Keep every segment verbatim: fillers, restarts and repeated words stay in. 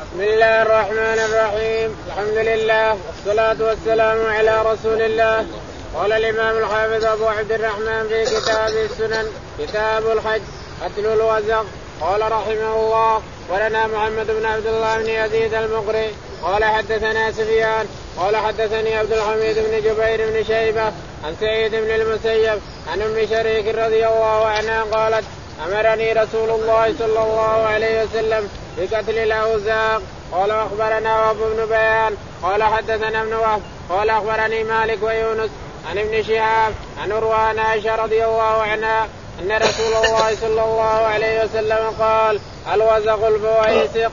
بسم الله الرحمن الرحيم. الحمد لله والصلاة والسلام على رسول الله. قال الإمام الحافظ أبو عبد الرحمن في كتاب السنن كتاب الحج قتل الوزغ. قال رحمه الله ولنا محمد بن عبد الله بن يزيد المقري قال حدثنا سفيان قال حدثني عبد الحميد بن جبير بن شيبة عن سعيد بن المسيب عن أم شريك رضي الله عنها قالت أمرني رسول الله صلى الله عليه وسلم بقتل الأوزاق. قال أخبرنا وهب بن بيان قال حدثنا ابن وهب قال أخبرني مالك ويونس عن ابن شهاب عن عروة عن عائشة رضي الله عنها أن رسول الله صلى الله عليه وسلم قال الوزغ الفويسق.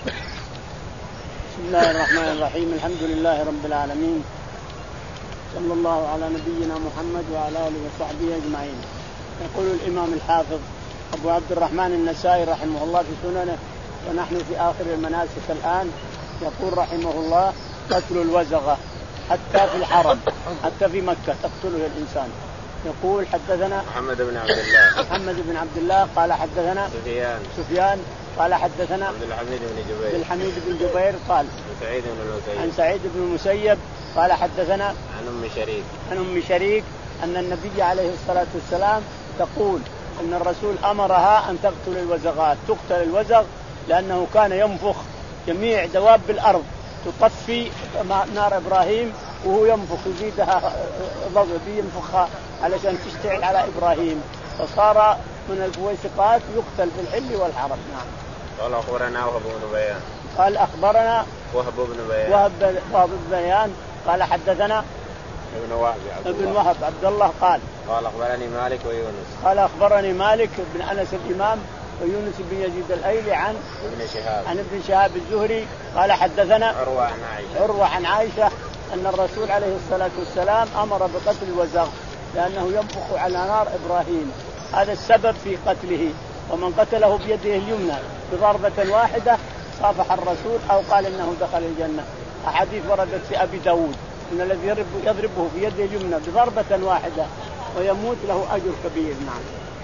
بسم الله الرحمن الرحيم. الحمد لله رب العالمين، صلى الله على نبينا محمد وعلى آله وصحبه أجمعين. يقول الإمام الحافظ أبو عبد الرحمن النسائي رحمه الله في سننه ونحن في آخر المناسك الآن. يقول رحمه الله قتل الوزغة حتى في الحرم حتى في مكة تقتله الإنسان. يقول حدثنا محمد بن عبد الله محمد بن عبد الله قال حدثنا سفيان سفيان قال حدثنا عبد الحميد بن جبير عبد الحميد بن جبير قال سعيد بن المسيب عن سعيد بن المسيب قال حدثنا عن أم شريك عن أم شريك أن النبي عليه الصلاة والسلام تقول أن الرسول أمرها أن تقتل الوزغات. تقتل الوزغ لأنه كان ينفخ جميع دواب الأرض تطفي نار إبراهيم وهو ينفخ يزيدها ضغط ينفخها علشان تشتعل على إبراهيم، فصار من الفويسقات يقتل في الحل والحرم. نعم. قال أخبرنا وهب بن بيان قال أخبرنا وهب بن بيان وهب بن بيان قال حدثنا ابن وهب ابن وهب عبد الله قال قال أخبرني مالك ويونس قال أخبرني مالك بن أنس الإمام ويونس بن يزيد الأيلي عن ابن شهاب عن ابن شهاب الزهري قال حدثنا عروة عن عائشة عروة عن عائشة أن الرسول عليه الصلاة والسلام أمر بقتل الوزغ لأنه ينفخ على نار إبراهيم. هذا السبب في قتله. ومن قتله بيده اليمنى بضربة واحدة صافح الرسول أو قال إنه دخل الجنة. أحاديث وردت في أبي داود أن الذي يضربه بيده اليمنى بضربة واحدة ويموت له أجر كبير. نعم.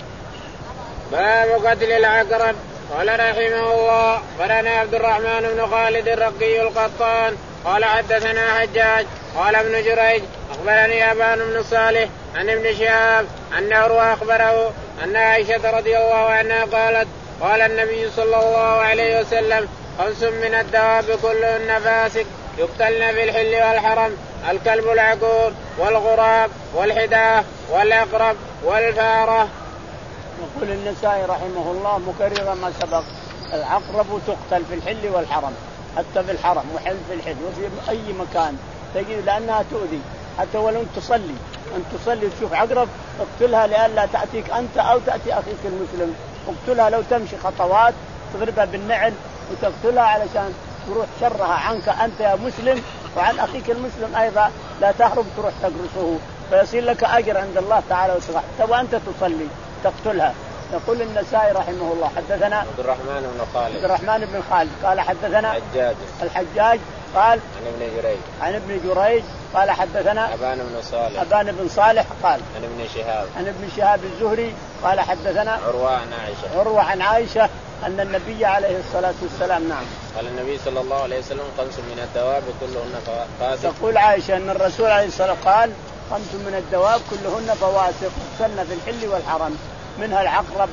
باب قتل العقرب. قال رحمه الله قرأنا عبد الرحمن بن خالد الرقي القطان قال حدثنا حجاج قال ابن جريج أخبرني أبان بن صالح عن ابن شهاب أن عروة أخبره أن عائشة رضي الله عنها قالت قال النبي صلى الله عليه وسلم خمس من الدواب كلهن فاسق يقتلن في الحل والحرم: الكلب العقور والغراب والحداة والعقرب والفارة. يقول النسائي رحمه الله مكرر ما سبق: العقرب تقتل في الحل والحرم، حتى في الحرم وحل في الحل وفي أي مكان تجد، لأنها تؤذي. حتى ولو أن تصلي أن تصلي تشوف عقرب اقتلها لئلا تأتيك أنت أو تأتي أخيك المسلم. اقتلها لو تمشي خطوات تضربها بالنعل وتقتلها علشان تروح شرها عنك أنت يا مسلم وعن أخيك المسلم أيضا، لا تهرب تروح تقرصه فيصير لك أجر عند الله تعالى وتقع وأنت تصلي تقتلها. يقول النسائي رحمه الله حدثنا عبد الرحمن بن خالد عبد الرحمن بن خالد قال حدثنا حجاج الحجاج قال عن ابن جريج عن ابن جريج قال حدثنا أبان بن صالح أبان بن صالح قال عن ابن شهاب عن ابن شهاب الزهري قال حدثنا عروة عن عائشة عروة عن عائشة أن النبي عليه الصلاة والسلام نعم قال النبي صلى الله عليه وسلم: خمس من الدواب كلهن فاسق. تقول عائشة أن الرسول عليه الصلاة والسلام قال: خمس من الدواب كلهن فواسق يقتلن في الحل والحرم، منها العقرب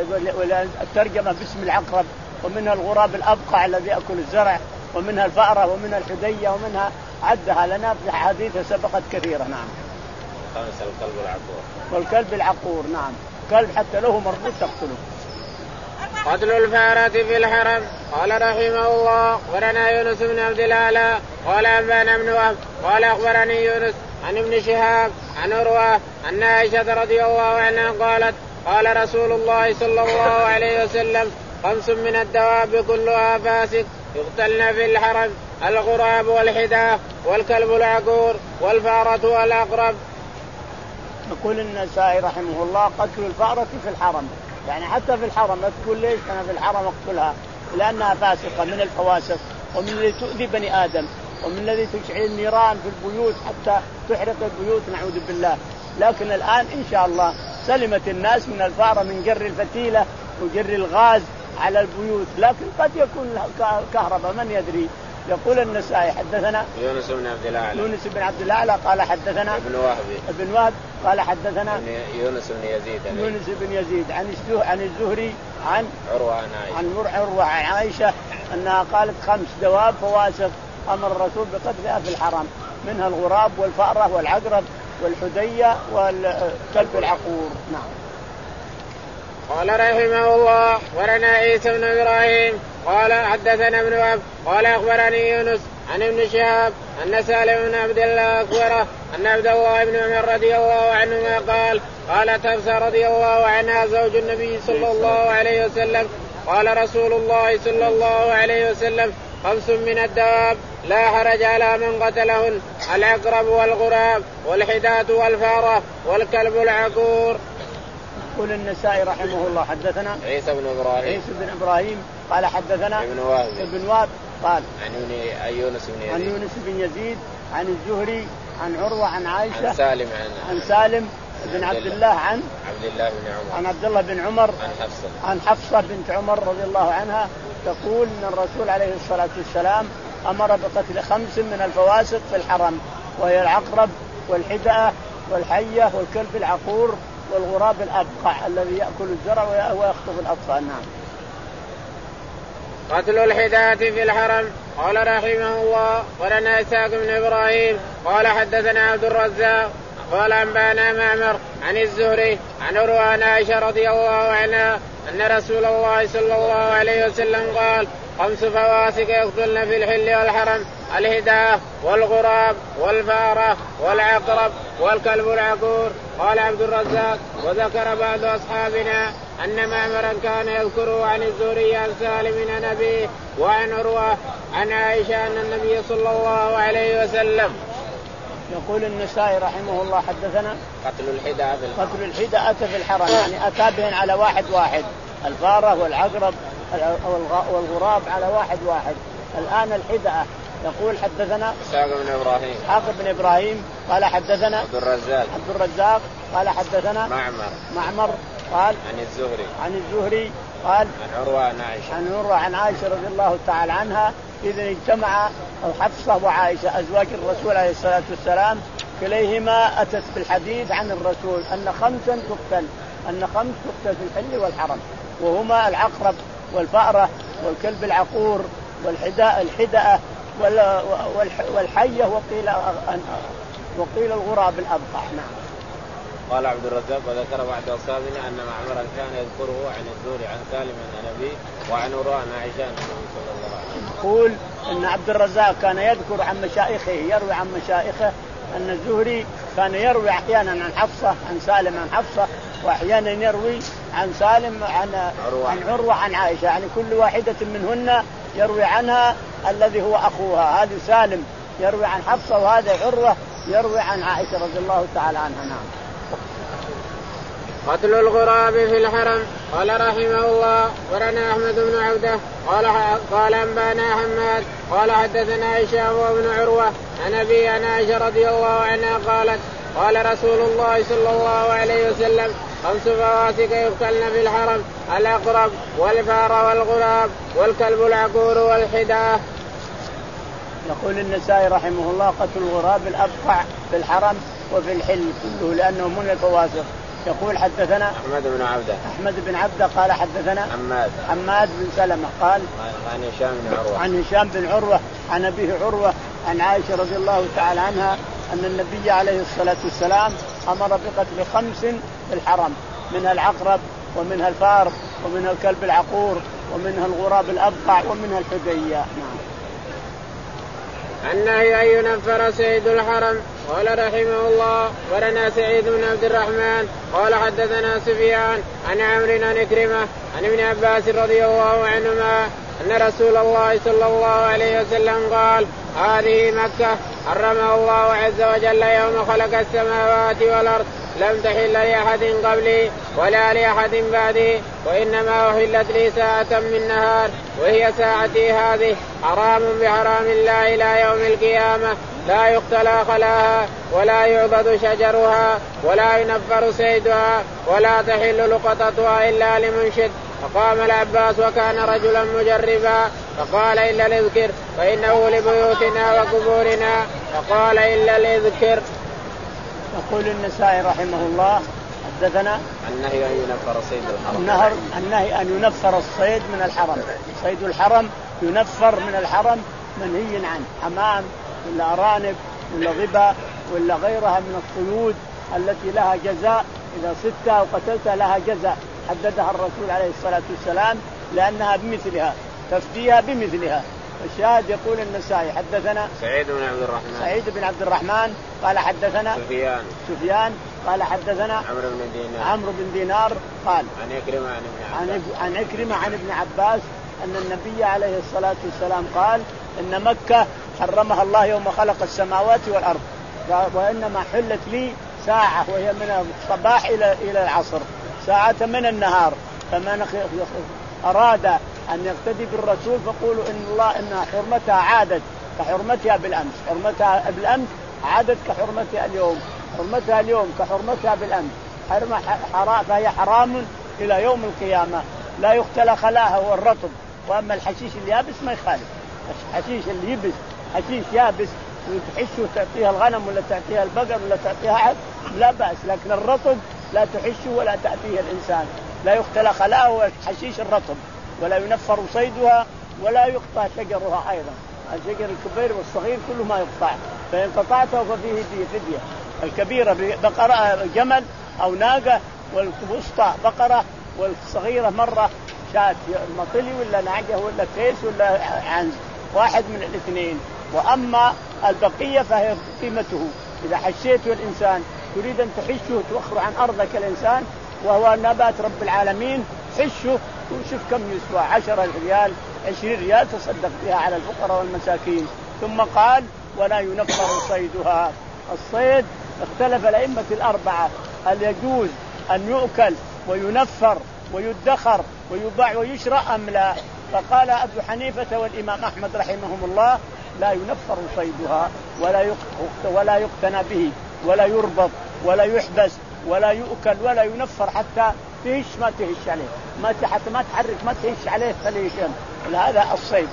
والترجمة باسم العقرب، ومنها الغراب الأبقع الذي يأكل الزرع، ومنها الفأرة، ومنها الحدية، ومنها عدها لنا في حديث سبقت كثيرة. نعم. خامس الكلب العقور والكلب العقور نعم، كلب حتى له مربوط تقتله. قتل الفارة في الحرم. قال رحمه الله: ولنا يونس بن عبد الأعلى قال أنبانا بن وهب قال أخبرني يونس عن ابن شهاب عن عروة أن عائشة رضي الله عنها قالت: قال رسول الله صلى الله عليه وسلم: خمس من الدواب كلها فاسق يقتلن في الحرم: الغراب والحداة والكلب العقور والفارة والعقرب. يقول النسائي رحمه الله: قتل الفارة في الحرم، يعني حتى في الحرم. لا تقول ليش أنا في الحرم أقتلها، لأنها فاسقة من الفواسق ومن الذي تؤذي بني آدم ومن الذي تشعل النيران في البيوت حتى تحرق البيوت نعوذ بالله. لكن الآن إن شاء الله سلمت الناس من الفارة، من جر الفتيلة وجر الغاز على البيوت، لكن قد يكون كهرباء من يدري. يقول النسائي حدثنا يونس بن عبد الأعلى يونس بن عبد الأعلى قال حدثنا ابن وهب ابن وهب قال حدثنا يونس بن يزيد يونس بن يزيد عن عن الزهري عن عروة عن عائشة عن عروة عن عائشة أنها قالت خمس دواب فواسق أمر الرسول بقتلها في الحرم، منها الغراب والفأرة والعقرب والحدية والكلب العقور. نعم. قال رحمه الله ورنا عيسى بن إبراهيم قال حدثنا ابن وهب قال أخبرني يونس عن ابن شهاب أن سالم بن عبد الله أخبره أن عبد الله بن عمر رضي الله عنهما قال قالت حفصة رضي الله عنها زوج النبي صلى الله عليه وسلم قال رسول الله صلى الله عليه وسلم خمس من الدواب لا حرج على من قتلهن العقرب والغراب والحداة والفارة والكلب العقور. يقول النسائي رحمه الله حدثنا عيسى بن إبراهيم عيسى بن إبراهيم قال حدثنا ابن وهب ابن وهب قال عن يونس بن يزيد عن يونس بن يزيد عن الزهري عن عروة عن عائشة عن سالم عن, عن سالم بن عبد الله عن عبد الله بن عمر عن عبد الله بن عمر عن حفصة عن حفصة بنت عمر رضي الله عنها تقول ان الرسول عليه الصلاة والسلام امر بقتل خمس من الفواسق في الحرم، وهي العقرب والحدأة والحية والكلب العقور والغراب الأبقع الذي يأكل الزرع ويخطف الأطفال. نعم. قتل الحداة في الحرم. قال رحمه الله ولنا إسحاق بن إبراهيم قال حدثنا عبد الرزاق قال أنبانا معمر عن الزهري عن عروة عن عائشة رضي الله عنها أن رسول الله صلى الله عليه وسلم قال خمس فواسق يقتلن في الحل والحرم الهداة والغراب والفارة والعقرب والكلب العقور. قال عبد الرزاق وذكر بعض أصحابنا أن معمرا كان يذكره عن الزهري عن سالم عن أبيه وعن عروة عن عائشة أن النبي صلى الله عليه وسلم. يقول النسائي رحمه الله حدثنا قتل الحداة في الحرم. قتل الحداة في الحرم يعني أتى بهن على واحد واحد، الفارة والعقرب والغراب على واحد واحد. الآن الحداة يقول حدثنا إسحاق بن إبراهيم إسحاق بن إبراهيم قال حدثنا عبد الرزاق عبد الرزاق قال حدثنا معمر معمر قال عن الزهري عن الزهري قال عن عروة عن عائشة عن عروة عن عائشة رضي الله تعالى عنها إذا اجتمع حفصة وعائشة أزواج الرسول عليه الصلاة والسلام كليهما أتت بالحديث عن الرسول أن خمسا تقتل أن خمس تقتل في الحل والحرم، وهما العقرب والفأرة والكلب العقور والحداء الحدأة والحية وقيل وقيل الغراب الأبقع. نعم. قال عبد الرزاق وذكر بعد أصحابنا أن معمرا كان يذكره عن الزهري عن سالم عن أبيه وعن عروة عن عائشة النبي صلى الله عليه وسلم. يقول أن عبد الرزاق كان يذكر عن مشايخه يروي عن مشايخه أن الزهري كان يروي أحيانا عن حفصة عن سالم عن حفصة وأحيانا يروي عن سالم عن عروة عن, عروة عن عائشة، يعني كل واحدة منهن يروي عنها الذي هو أخوها. هذا سالم يروي عن حفصة وهذا عروة يروي عن عائشة رضي الله تعالى عنها. نعم. قتل الغراب في الحرم. قال رحمه الله ورنا أحمد بن عبده قال قال أنبانا حماد قال حدثنا هشام وابن عروة عن أبي عن عائشة رضي الله عنها قالت قال رسول الله صلى الله عليه وسلم خمس فواسق يقتلن في الحرم العقرب والفار والغراب والكلب العقور والحداة. يقول النسائي رحمه الله قتل الغراب الأبقع في الحرم وفي الحل كله لأنه من الفواسق. يقول حدثنا أحمد بن عبده أحمد بن عبده قال حدثنا حماد حماد بن سلمة قال عن هشام بن عروة عن هشام بن عروة عن أبيه عروة عن عائشة رضي الله تعالى عنها أن النبي عليه الصلاة والسلام أمر بقتل خمس في الحرم، منها العقرب ومنها الفار ومنها الكلب العقور ومنها الغراب الأبقع ومنها الحدية. نعم. النهي أن ينفر سيد الحرم. قال رحمه الله ولنا سعيد بن عبد الرحمن قال حدثنا سفيان عن عمرو عن إكرمة عن ابن عباس رضي الله عنهما أن رسول الله صلى الله عليه وسلم قال هذه مكة حرمها الله عز وجل يوم خلق السماوات والأرض لم تحل لأحد قبلي ولا لأحد بعدي وإنما أحلت لي ساعة من نهار وهي ساعتي هذه حرام بحرام الله إلى يوم القيامة لا يقتلى خلاها ولا يعضد شجرها ولا ينفر سيدها ولا تحل لقطتها إلا لمنشد فقام العباس وكان رجلا مجربا فقال إلا الإذكر فإنه لبيوتنا وقبورنا فقال إلا الإذكر. يقول النسائي رحمه الله حدثنا النهي أن ينفر صيد الحرم. النهر النهي أن ينفر الصيد من الحرم. صيد الحرم ينفر من الحرم منهي عنه، حمام ولا أرانب ولا ظبا ولا غيرها من الصيود التي لها جزاء، إذا صدتها وقتلتها لها جزاء حددها الرسول عليه الصلاة والسلام لأنها بمثلها تفديها بمثلها. الشاهد يقول النسائي حدثنا سعيد بن عبد الرحمن سعيد بن عبد الرحمن قال حدثنا سفيان سفيان قال حدثنا عمرو بن دينار عمرو بن دينار قال عن عكرمة عن ابن عباس عن عكرمة عن ابن عباس أن النبي عليه الصلاة والسلام قال إن مكة حرمها الله يوم خلق السماوات والأرض، وإنما حلت لي ساعة وهي من الصباح إلى إلى العصر، ساعة من النهار، فمن أراد أن يقتدي بالرسول فقولوا إن الله إن حرمتها عادت كحرمتها بالأمس، حرمتها بالأمس عادت كحرمتها اليوم، حرمتها اليوم كحرمتها بالأمس، حرمة حرام فهي حرام إلى يوم القيامة لا يختلى خلاها هو الرطب. وأما الحشيش اليابس ما يخالف، الحشيش اللي يبس حشيش يابس وتحشه تعطيها الغنم ولا تعطيها البقر ولا تعطيها عد لا بأس، لكن الرطب لا تحشه ولا تأتيه الإنسان، لا يختلى خلاها هو حشيش الرطب، ولا ينفر صيدها ولا يقطع شجرها أيضا، الشجر الكبير والصغير كله ما يقطع، فإن قطعته ففيه فدية. الكبيرة بقرة جمل أو ناقة، والوسطى بقرة، والصغيرة مرة شاة مطلي ولا نعجة ولا كيس ولا عنز، واحد من الاثنين. وأما البقية فهي قيمته، إذا حشيته الإنسان تريد أن تحشه توخر عن أرضك الإنسان وهو نبات رب العالمين، حشه وشوف كم يسوى، عشرة ريال عشرين ريال تصدق بها على الفقراء والمساكين. ثم قال ولا ينفر صيدها. الصيد اختلف الأئمة الأربعة هل يجوز أن يؤكل وينفر ويدخر ويباع ويشرى أم لا؟ فقال أبو حنيفة والإمام أحمد رحمهم الله لا ينفر صيدها ولا ولا يقتنى به ولا يربط ولا يحبس ولا يؤكل ولا ينفر حتى تهش ما تهش عليه، ما حتى ما تحرك ما تهش عليه فليشن. هذا الصيد.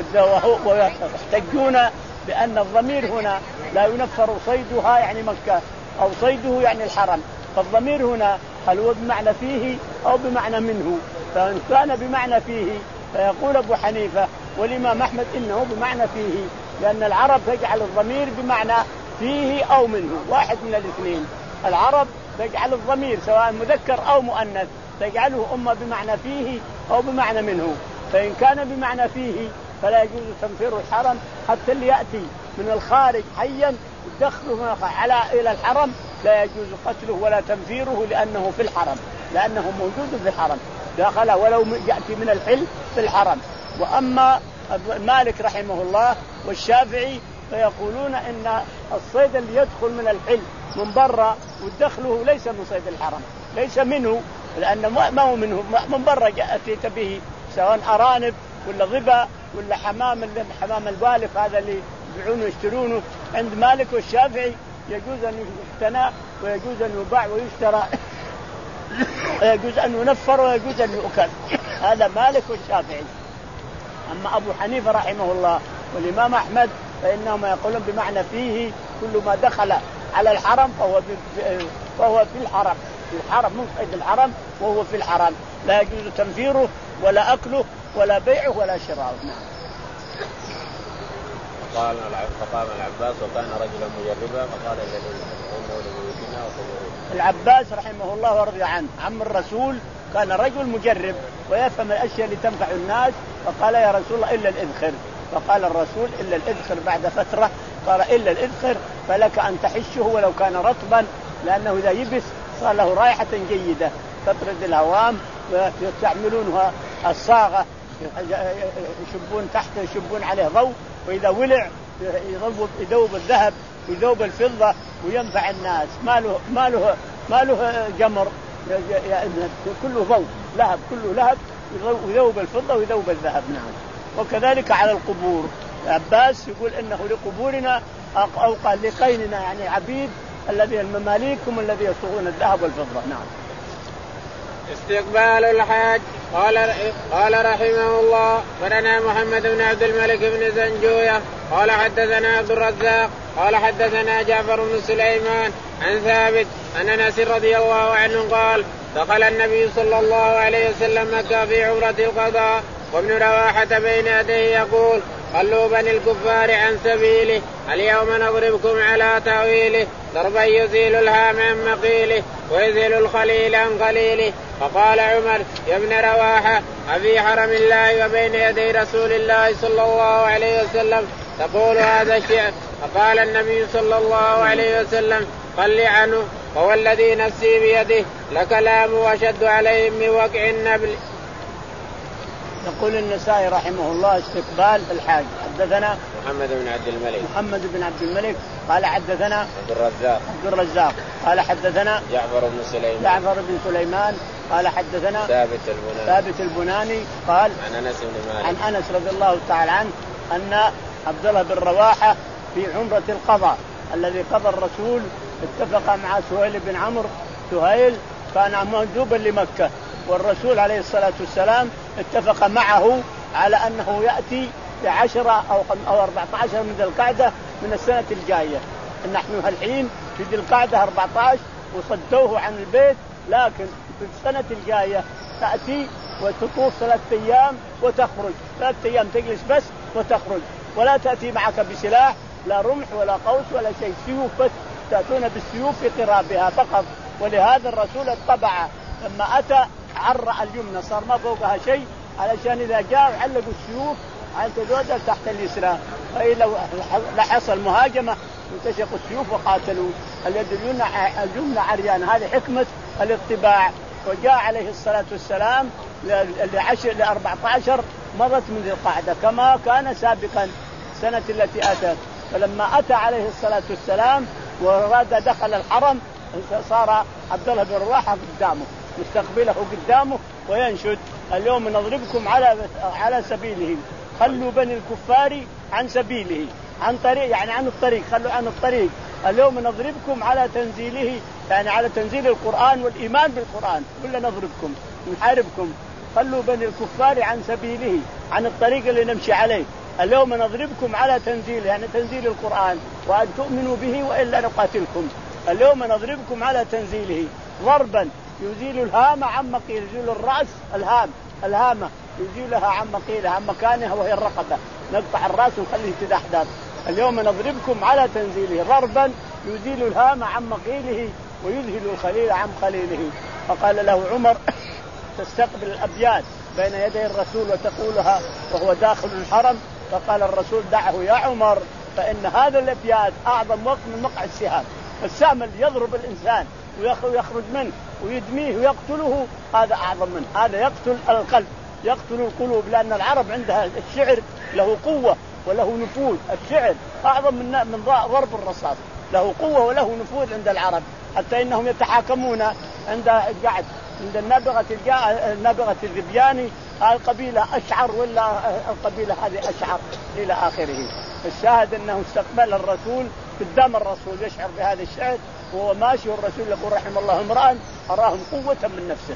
ويحتجون بأن الضمير هنا لا ينفر صيدها يعني مكة أو صيده يعني الحرم، فالضمير هنا هل هو بمعنى فيه أو بمعنى منه؟ فإن كان بمعنى فيه فيقول أبو حنيفة والإمام أحمد إنه بمعنى فيه، لأن العرب تجعل الضمير بمعنى فيه أو منه، واحد من الاثنين. العرب تجعل الضمير سواء مذكر أو مؤنث تجعله أما بمعنى فيه أو بمعنى منه، فإن كان بمعنى فيه فلا يجوز تنفير الحرم حتى اللي يأتي من الخارج حيا يدخله على إلى الحرم لا يجوز قتله ولا تنفيره لأنه في الحرم، لأنه موجود في الحرم داخل ولو يأتي من الحل في الحرم. وأما مالك رحمه الله والشافعي فيقولون إن الصيد اللي يدخل من الحل من برا ودخله ليس من صيد الحرم، ليس منه، لأن ما هو منه، من برا أتيت به سواء أرانب ولا ظبا ولا حمام حمام الوالف هذا اللي يبيعونه ويشترونه عند مالك والشافعي يجوز أن يقتنى ويجوز أن يباع ويشترى ويجوز أن ينفر ويجوز أن يؤكل، هذا مالك والشافعي. أما أبو حنيفة رحمه الله والإمام أحمد فإنهم يقولون بمعنى فيه كل ما دخل على الحرم فهو فهو في الحرم، في الحرم من قيد الحرم وهو في الحرم، لا يجوز تنفيره ولا أكله ولا بيعه ولا شراءه. نعم. قال فقام العباس وكان رجلا مجربا فقال إنه لبيوتنا وقبورنا. العباس رحمه الله ورضي عنه عم الرسول كان رجل مجرب ويفهم الأشياء اللي تنفع الناس، فقال يا رسول الله إلا الإذخر، فقال الرسول إلا الإذخر بعد فترة قال إلا الإذخر فلك أن تحشه ولو كان رطبا، لأنه إذا يبس صار له رائحة جيدة تطرد الهوام، ويستعملونها الصاغة يشبون تحت يشبون عليه ضوء، وإذا ولع يذوب الذهب ويذوب الفضة وينفع الناس، ما له ما له ما له جمر كله ضوء لهب كله لهب ويذوب الفضة ويذوب الذهب. نعم. وكذلك على القبور عباس يقول إنه لقبورنا أو قال لقيننا يعني عبيد الذي المماليك هم الذي يصوغون الذهب والفضة. نعم. استقبال الحاج. قال قال رحمه الله فلنا محمد بن عبد الملك بن زنجوية قال حدثنا عبد الرزاق قال حدثنا جعفر بن سليمان عن ثابت عن انس رضي الله عنه قال دخل النبي صلى الله عليه وسلم مكة في عمرة القضاء وابن رواحة بين يديه يقول خلوا بني الكفار عن سبيله اليوم نضربكم على تأويله ضربا يزيل الهام عن مقيله ويزيل الخليل عن قليله. فقال عمر يا ابن رواحة أفي حرم الله وبين يدي رسول الله صلى الله عليه وسلم تقول هذا الشيء؟ فقال النبي صلى الله عليه وسلم قل عنه ووالذي نفسي بيده لكلام وشد عليهم من وقع النبل. يقول النسائي رحمه الله استقبال الحاج. حدثنا محمد بن عبد الملك محمد بن عبد الملك قال حدثنا عبد الرزاق عبد الرزاق قال حدثنا جعفر بن سليمان جعفر بن سليمان قال حدثنا ثابت البناني ثابت البناني قال عن انس بن مالك عن انس رضي الله تعالى عنه ان عبد الله بن رواحة في عمرة القضاء الذي قضى الرسول اتفق مع سهيل بن عمرو. سهيل كان مندوبا لمكة والرسول عليه الصلاة والسلام اتفق معه على أنه يأتي بعشرة أو أربعة عشر من ذي القعدة من السنة الجاية. نحن الحين في ذي القعدة أربعة عشر وصدوه عن البيت، لكن في السنة الجاية تأتي وتطوف ثلاثة أيام وتخرج، ثلاثة أيام تجلس بس وتخرج، ولا تأتي معك بسلاح لا رمح ولا قوس ولا شيء، سيوف بس، تأتون بالسيوف في قرابها فقط. ولهذا الرسول اتبع لما أتى عرى اليمنى صار ما فوقها شيء علشان إذا جاء علقوا السيوف على تدودل تحت اليسرى، فإن لو حصل مهاجمة انتشقوا السيوف وقاتلوا. اليد اليمنى عريان، هذه حكمة الاتباع. وجاء عليه الصلاة والسلام لعشر لأربعة عشر مرت من ذي القعدة كما كان سابقا السنة التي أتت. فلما أتى عليه الصلاة والسلام وراد دخل الحرم صار عبد الله بن رواحة قدامه مستقبله قدامه وينشد اليوم نضربكم على على سبيله، خلوا بني الكفار عن سبيله، عن طريق يعني عن الطريق، خلوا عن الطريق. اليوم نضربكم على تنزيله يعني على تنزيل القرآن والإيمان بالقرآن، كلنا نضربكم نحاربكم. خلوا بني الكفار عن سبيله، عن الطريق اللي نمشي عليه. اليوم نضربكم على تنزيله يعني تنزيل القرآن، وأن تؤمنوا به وإلا نقاتلكم. اليوم نضربكم على تنزيله ضربا يزيل الهام عن مقيل، يزيل الرأس الهام الهامة يزيلها عن مقيلها عن مكانها وهي الرقبة، نقطع الرأس ونخليه تدحدر. اليوم نضربكم على تنزيله ضربا يزيل الهام عن مقيله ويذهل الخليل عن خليله. فقال له عمر تستقبل الأبيات بين يدي الرسول وتقولها وهو داخل الحرم. فقال الرسول دعه يا عمر، فإن هذا الأبيات أعظم وقت من مقع السهام. السهم اللي يضرب الإنسان ويخرج منه ويدميه ويقتله هذا أعظم منه، هذا يقتل القلب يقتل القلوب، لأن العرب عندها الشعر له قوة وله نفوذ. الشعر أعظم من من ضرب الرصاص، له قوة وله نفوذ عند العرب، حتى إنهم يتحاكمون عند قعد عند النابغة النابغة الذبياني القبيلة أشعر ولا القبيلة هذه أشعر إلى آخره. الشاهد أنه استقبل الرسول قدام الرسول يشعر بهذا الشعر وهو ماشي، والرسول يقول رحم الله امرأ أراهم قوة من نفسه.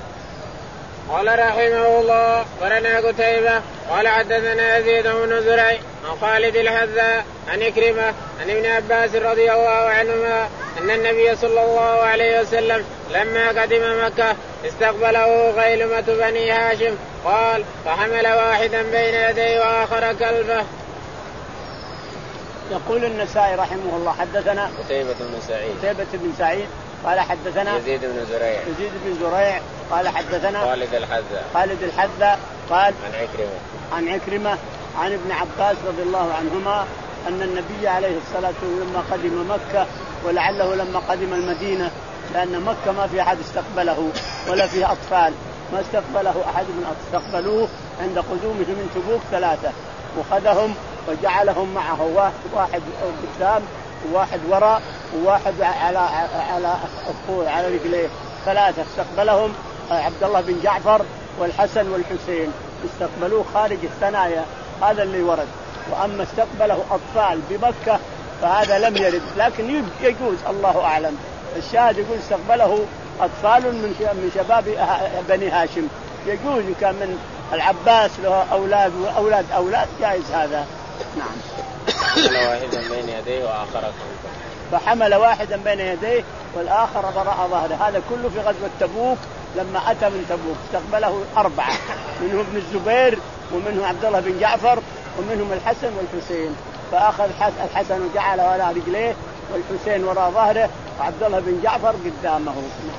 قال رحمه الله ولنا قتيبة قال حدثنا يزيد بن زريع عن خالد الحذاء عن إكرمة عن ابن عباس رضي الله عنهما أن النبي صلى الله عليه وسلم لما قدم مكة استقبله غيلمة بني هاشم قال فحمل واحدا بين يديه وآخر كلفه. يقول النسائي رحمه الله حدثنا قتيبة بن سعيد قتيبة بن سعيد قال حدثنا يزيد بن زريع يزيد بن زريع قال حدثنا خالد الحذاء خالد الحذاء قال عن عكرمة عن عكرمة عن ابن عباس رضي الله عنهما أن النبي عليه الصلاة والسلام لما قدم مكة، ولعله لما قدم المدينة، لأن مكة ما في أحد استقبله ولا فيه أطفال، ما استقبله أحد من استقبلوه عند قدومه من تبوك ثلاثة، وخذهم وجعلهم معه واحد قدام وواحد وراء وواحد على على الطول على رجليه، ثلاثة استقبلهم عبد الله بن جعفر والحسن والحسين، استقبلوه خارج الثنايا، هذا اللي ورد. وأما استقبله أطفال بمكة فهذا لم يرد، لكن يجوز الله أعلم. الشاهد يقول استقبله أطفال من من شباب بني هاشم، يجوز كان من العباس له أولاد وأولاد أولاد جائز هذا. نعم. حمل واحدا بين يديه وآخر خلفه. فحمل واحدا بين يديه والآخر وراء ظهره. هذا كله في غزوة تبوك لما أتى من تبوك استقبله أربعة منهم ابن الزبير ومنهم عبد الله بن جعفر ومنهم الحسن والحسين. فأخذ الحسن وجعله على رجليه والحسين وراء ظهره وعبد الله بن جعفر قدامه.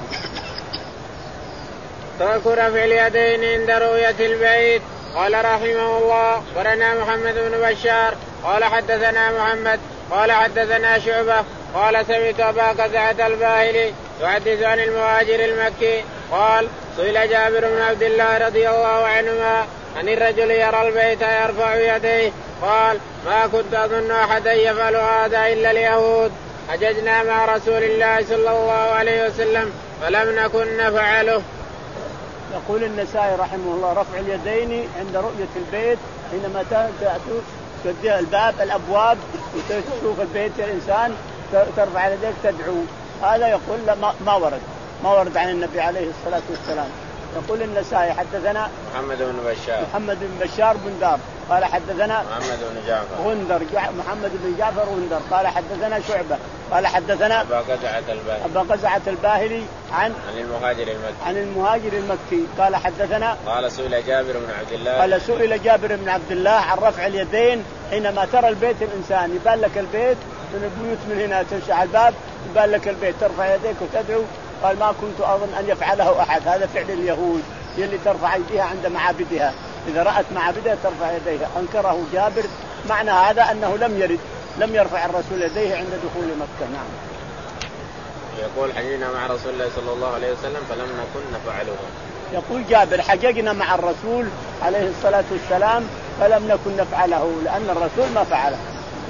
ترك رفع اليدين عند رؤية البيت. قال رحمه الله أخبرنا محمد بن بشار قال حدثنا محمد قال حدثنا شعبة قال سمعت أبا قزعة الباهلي يحدث عن المهاجر المكي قال سئل جابر بن عبد الله رضي الله عنهما عن الرجل يرى البيت يرفع يديه قال ما كنت أظن أحدا يفعل هذا إلا اليهود حججنا مع رسول الله صلى الله عليه وسلم فلم نكن نفعله. يقول النسائي رحمه الله رفع اليدين عند رؤية البيت حينما تأتي الباب الأبواب وتشوف البيت الإنسان ترفع يديك تدعو. هذا يقول ما, ما ورد ما ورد عن النبي عليه الصلاة والسلام. يقول النسائي حدثنا محمد بن بشار محمد بن بشار بن دار قال حدثنا محمد بن جعفر غندر محمد بن جعفر غندر قال حدثنا شعبة قال حدثنا أبا قزعة الباهلي أبا قزعة الباهلي عن عن المهاجر المكي عن المهاجر المكي قال حدثنا قال سئل جابر بن عبد الله قال سئل جابر بن عبد الله عن رفع اليدين حينما ترى البيت الإنسان يبان لك البيت من البيوت من هنا تمشي على الباب يبان لك البيت ترفع يديك وتدعو. قال ما كنت أظن أن يفعله أحد. هذا فعل اليهود يلي ترفع يديها عند معابدها إذا رأت معابدها ترفع يديها. أنكره جابر معنى هذا أنه لم يرد لم يرفع الرسول يديه عند دخول مكة. نعم. يقول حججنا مع رسول الله صلى الله عليه وسلم فلم نكن نفعله. يقول جابر حججنا مع الرسول عليه الصلاة والسلام فلم نكن نفعله لأن الرسول ما فعله.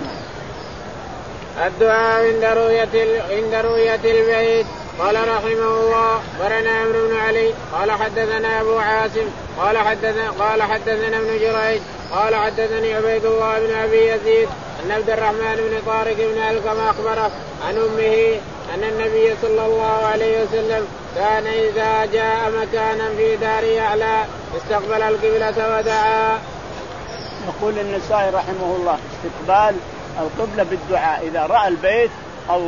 الدعاء عند رؤية عند رؤية البيت. قال رحمه الله أخبرنا عمرو بن علي قال حدثنا أبو عاصم قال حدثنا قال حدثنا ابن جريج قال حدثني عبيد الله بن أبي يزيد أن عبد الرحمن بن طارق بن علقمة أخبره عن أمه أن النبي صلى الله عليه وسلم كان إذا جاء مكانا في دار يعلى استقبل القبلة ودعا. يقول النسائي رحمه الله استقبال القبلة بالدعاء إذا رأى البيت أو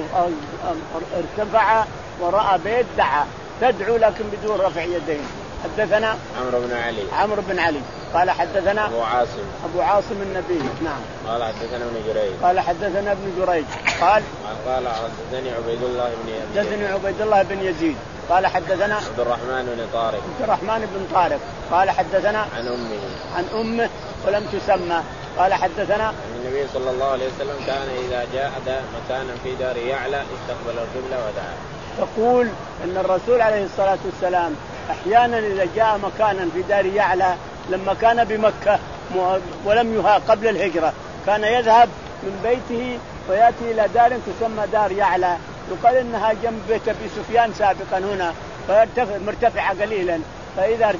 ارتفع ورأى بيت دعا تدعو لكن بدون رفع يدين. حدثنا عمرو بن علي عمرو بن علي قال حدثنا أبو عاصم أبو عاصم النبي. نعم. قال حدثنا ابن جريج قال حدثنا ابن جريج قال قال حدثني عبيد الله بن يزيد حدثني عبيد الله بن يزيد قال حدثنا عبد الرحمن بن طارق عبد الرحمن بن طارق قال حدثنا عن أمه عن أمه ولم تسمى قال حدثنا النبي صلى الله عليه وسلم كان إذا جاء مكانا في دار يعلى استقبل القبلة ودعا. تقول أن الرسول عليه الصلاة والسلام أحيانا إذا جاء مكانا في دار يعلى لما كان بمكة ولم يها قبل الهجرة كان يذهب من بيته ويأتي إلى دار تسمى دار يعلى يقال إنها جنب بيت أبي سفيان سابقا هنا فيرتفع مرتفعة قليلا فإذا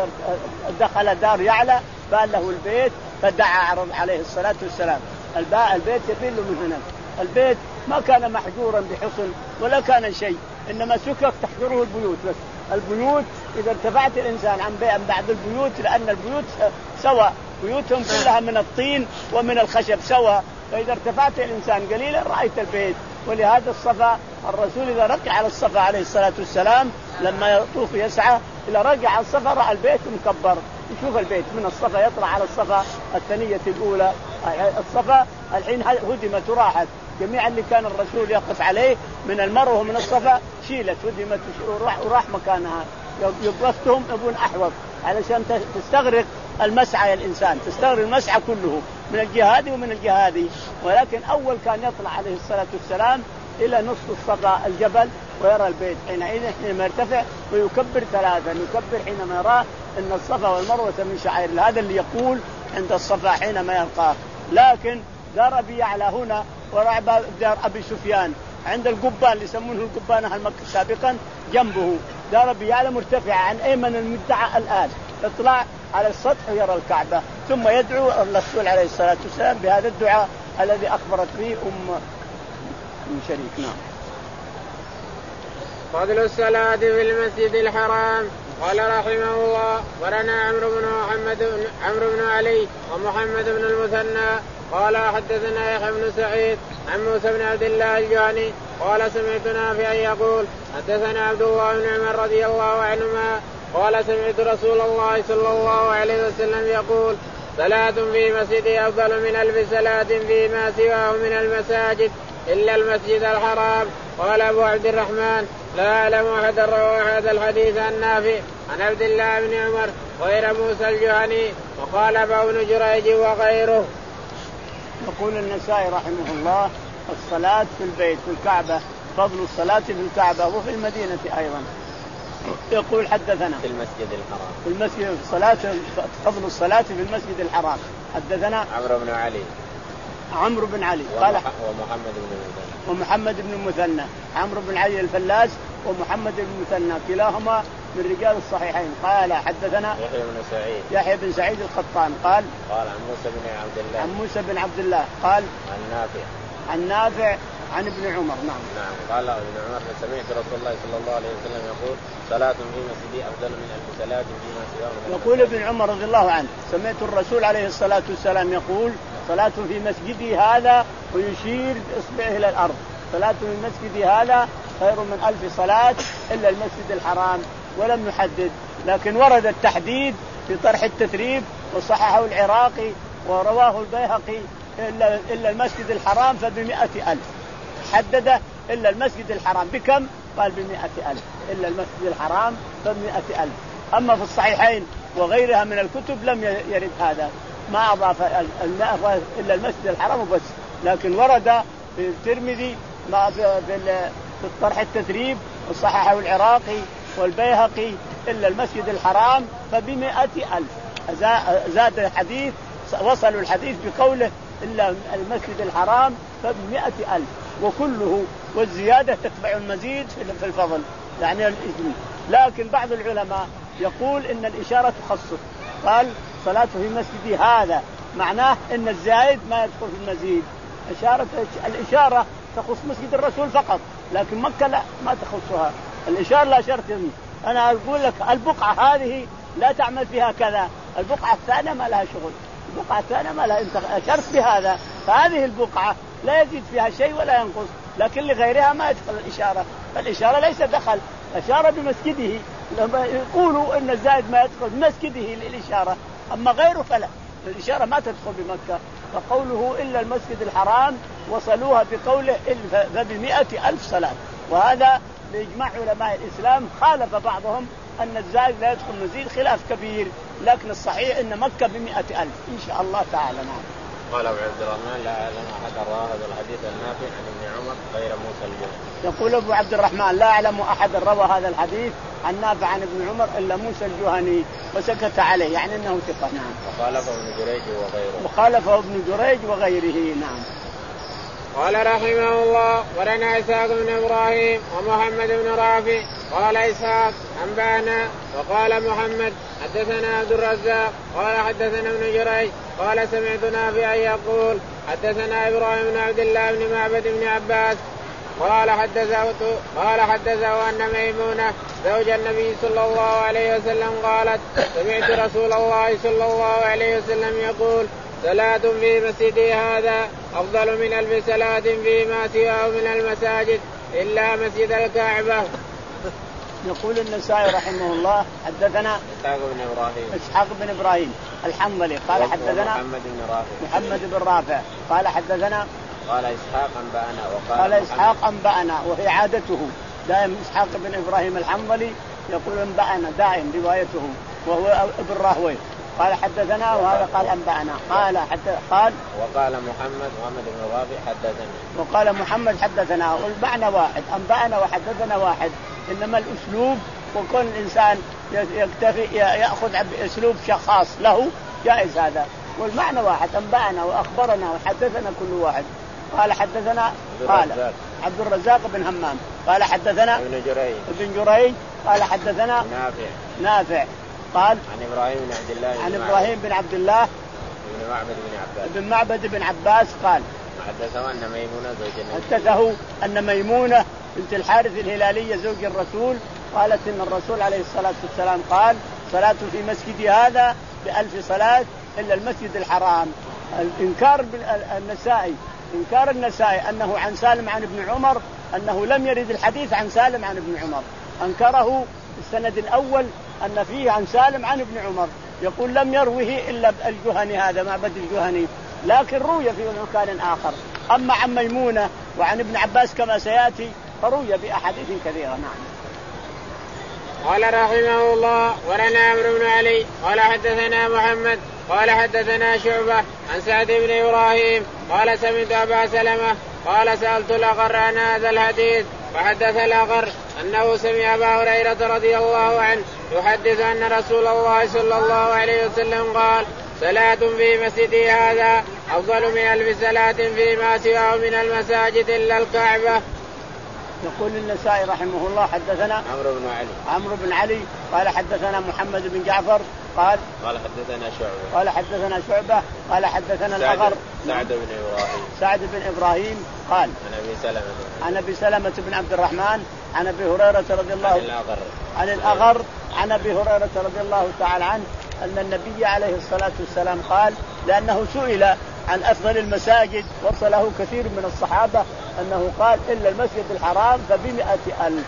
دخل دار يعلى بان له البيت فدعا عليه الصلاة والسلام. البيت يبين له من هناك. البيت ما كان محجورا بحصن ولا كان شيء إنما سكك تحجره البيوت بس. البيوت إذا ارتفعت الإنسان عن بعض البيوت لأن البيوت سوا بيوتهم كلها من الطين ومن الخشب سوا فإذا ارتفعت الإنسان قليلا رأيت البيت. ولهذا الصفا الرسول إذا ركع على الصفا عليه الصلاة والسلام لما يطوف يسعى إذا رجع على الصفا رأى البيت مكبر يشوف البيت من الصفا يطلع على الصفا الثنية الأولى. الصفا الحين هدمت وراحت جميع اللي كان الرسول يقف عليه من المروة ومن الصفا شيلت هدمت وراح, وراح مكانها. يبرفتهم يبون أحوط علشان تستغرق المسعى الإنسان تستغرق المسعى كله من الجهاد ومن الجهادي. ولكن أول كان يطلع عليه الصلاة والسلام إلى نصف الصفا الجبل ويرى البيت حينئذ حينما يرتفع ويكبر ثلاثا يكبر حينما يراه أن الصفا والمروة من شعائر الله. هذا اللي يقول عند الصفا حينما يلقاه. لكن دار أبي يعلى هنا وراء دار أبي سفيان عند القبان اللي يسمونه القبان المكي سابقا جنبه دار أبي يعلى مرتفعة عن أيمن المدعى الآن يطلع على السطح ويرى الكعبة ثم يدعو الرسول عليه الصلاة والسلام بهذا الدعاء الذي أخبرت به أم من شريك. نعم. فضل الصلاة في المسجد الحرام. قال رحمه الله ورنا عمرو بن محمد عمرو بن علي ومحمد بن المثنى قال حدثنا يحيى بن سعيد عن موسى بن عبد الله الجهني قال سمعت نافعا يقول حدثنا عبد الله بن عمر رضي الله عنهما قال سمعت رسول الله صلى الله عليه وسلم يقول صلاة في مسجدي أفضل من ألف صلاة فيما سواه من المساجد إلا المسجد الحرام. قال أبو عبد الرحمن لا أعلم أحد روى هذا الحديث عن نافع عن عبد الله بن عمر غير موسى الجهني وقال ابن جريج وغيره. يقول النسائي رحمه الله الصلاة في البيت في الكعبة فضل الصلاة في الكعبة وفي المدينة أيضا. يقول حدثنا في المسجد الحرام في المسجد الصلاة فضل الصلاة في المسجد الحرام. حدثنا عمرو بن علي عمرو بن علي قال ومحمد بن المثنى ومحمد بن المثنى عمرو بن علي الفلاس ومحمد بن المثنى كلاهما من رجال الصحيحين. قال حدثنا يحيى بن سعيد يحيى بن سعيد القطان قال قال عن موسى بن عبد الله عن موسى بن عبد الله قال عن نافع عن نافع عن ابن عمر. نعم نعم قال ابن عمر سمعت رسول الله صلى الله عليه وسلم يقول صلاة في مسجدي أفضل من ألف صلاة فيما سواه. يقول ابن عمر رضي الله عنه سمعت الرسول عليه الصلاة والسلام يقول صلاة في مسجدي هذا ويشير بإصبعه إلى الأرض صلاة في مسجدي هذا خير من ألف صلاة إلا المسجد الحرام ولم يحدد. لكن ورد التحديد في طرح التثريب وصححه العراقي ورواه البيهقي إلا, إلا المسجد الحرام فبمئة ألف. حدده إلا المسجد الحرام بكم؟ قال بمئة ألف إلا المسجد الحرام فبمئة ألف. أما في الصحيحين وغيرها من الكتب لم يرد هذا ما أضاف المئة إلا المسجد الحرام وبس. لكن ورد في الترمذي ما في الطرح التثريب وصححه العراقي والبيهقي إلا المسجد الحرام فبمئة ألف. زاد الحديث وصلوا الحديث بقوله إلا المسجد الحرام فبمئة ألف وكله والزيادة تتبع المزيد في الفضل يعني الإذن. لكن بعض العلماء يقول إن الإشارة تخصص قال صلاة في مسجدي هذا معناه إن الزائد ما يدخل في المزيد. إشارة الإشارة تخص مسجد الرسول فقط لكن مكة لا ما تخصها الإشارة لا شرط. أنا أقول لك البقعة هذه لا تعمل فيها كذا البقعة الثانية ما لها شغل البقعة الثانية ما لها. أنت أشرت بهذا فهذه البقعة لا يزيد فيها شيء ولا ينقص لكن لغيرها ما يدخل الإشارة. فالإشارة ليس دخل أشار بمسجده لما يقولوا إن الزائد ما يدخل بمسجده للإشارة أما غيره فلا الإشارة ما تدخل بمكة. فقوله إلا المسجد الحرام وصلوها بقوله فبمئة ألف صلاة. وهذا بإجماع علماء الإسلام. خالف بعضهم أن الزائد لا يدخل مزيد خلاف كبير لكن الصحيح إن مكة بمئة ألف إن شاء الله تعالى. نعم. قال أبو عبد الرحمن لا أعلم أحد روى هذا الحديث النافع عن ابن عمر غير موسى الجهني. يقول أبو عبد الرحمن لا أعلم أحد روى هذا الحديث عن نافع عن ابن عمر إلا موسى الجهني وسكت عليه يعني أنه ثقة. نعم. وخالفه ابن جريج وغيره وخالفه ابن جريج وغيره. نعم. قال رحمه الله ولنا إسحاق بن إبراهيم ومحمد بن رافع قال إسحاق أنبأنا وقال محمد حدثنا عبد الرزاق قال حدثنا ابن جريج قال سمعت نافعا يقول حدثنا إبراهيم بن عبد الله بن معبد بن عباس قال حدثه قال حدثه أن ميمونة زوج النبي صلى الله عليه وسلم قالت سمعت رسول الله صلى الله عليه وسلم يقول صلاة في مسجدي هذا أفضل من ألف صلاة فيما سواه من المساجد إلا مسجد الكعبة. يقول النسائي رحمه الله حدثنا إسحاق بن إبراهيم إسحاق بن إبراهيم الحنظلي قال حدثنا محمد بن رافع محمد بن رافع قال حدثنا قال إسحاق أنبأنا وقال قال إسحاق أنبأنا وهي عادته دائم إسحاق بن إبراهيم الحنظلي يقول أنبأنا دائم روايته وهو ابن راهويه قال حدثنا وهذا قال أنبأنا قال حتى قال وقال محمد محمد بن رافع حدثنا وقال محمد حدثنا والمعنى واحد أنبأنا وحدثنا واحد إنما الأسلوب وكل إنسان يكتفي يأخذ بأسلوب خاص له جائز هذا والمعنى واحد أنبأنا وأخبرنا وحدثنا كل واحد. قال حدثنا قال عبد الرزاق بن همام قال حدثنا ابن جريج ابن جريج قال حدثنا نافع نافع قال عن إبراهيم بن عبد الله عن إبراهيم بن عبد الله بن معبد بن عباس بن معبد بن عباس قال حدثه أن ميمونة زوج النبي حدثه أن ميمونة بنت الحارث الهلالية زوج الرسول قالت إن الرسول عليه الصلاة والسلام قال صلاة في مسجدي هذا بألف صلاة إلا المسجد الحرام. الإنكار النسائي إنكار النسائي أنه عن سالم عن ابن عمر أنه لم يرد الحديث عن سالم عن ابن عمر، أنكره السند الأول أن فيه عن سالم عن ابن عمر، يقول لم يروه إلا الجهني هذا معبد الجهني، لكن روي في مكان آخر. أما عن ميمونة وعن ابن عباس كما سيأتي فروي بأحاديث كثيرة. نعم. قال رحمه الله ولنا عمرو بن علي قال حدثنا محمد قال حدثنا شعبة عن سعد بن إبراهيم قال سمعت أبا سلمة قال سألت الأغر عن هذا الحديث فحدث الأغر أنه سمع أبا هريرة رضي الله عنه يحدث أن رسول الله صلى الله عليه وسلم قال صلاة في مسجدي هذا أفضل من ألف صلاة فيما سواه من المساجد إلا الكعبة. يقول النسائي رحمه الله حدثنا عمرو بن علي عمرو بن علي قال حدثنا محمد بن جعفر قال قال حدثنا شعبة قال حدثنا شعبة قال حدثنا الأغر سعد بن إبراهيم سعد بن إبراهيم قال عن أبي سلمة عن أبي سلمة بن عبد الرحمن عن أبي هريرة رضي الله عن الأغر عن الأغر عن أبي هريرة رضي الله تعالى عنه أن النبي عليه الصلاة والسلام قال لأنه سئل عن أفضل المساجد وصله كثير من الصحابة أنه قال إلا المسجد الحرام فبمئة ألف.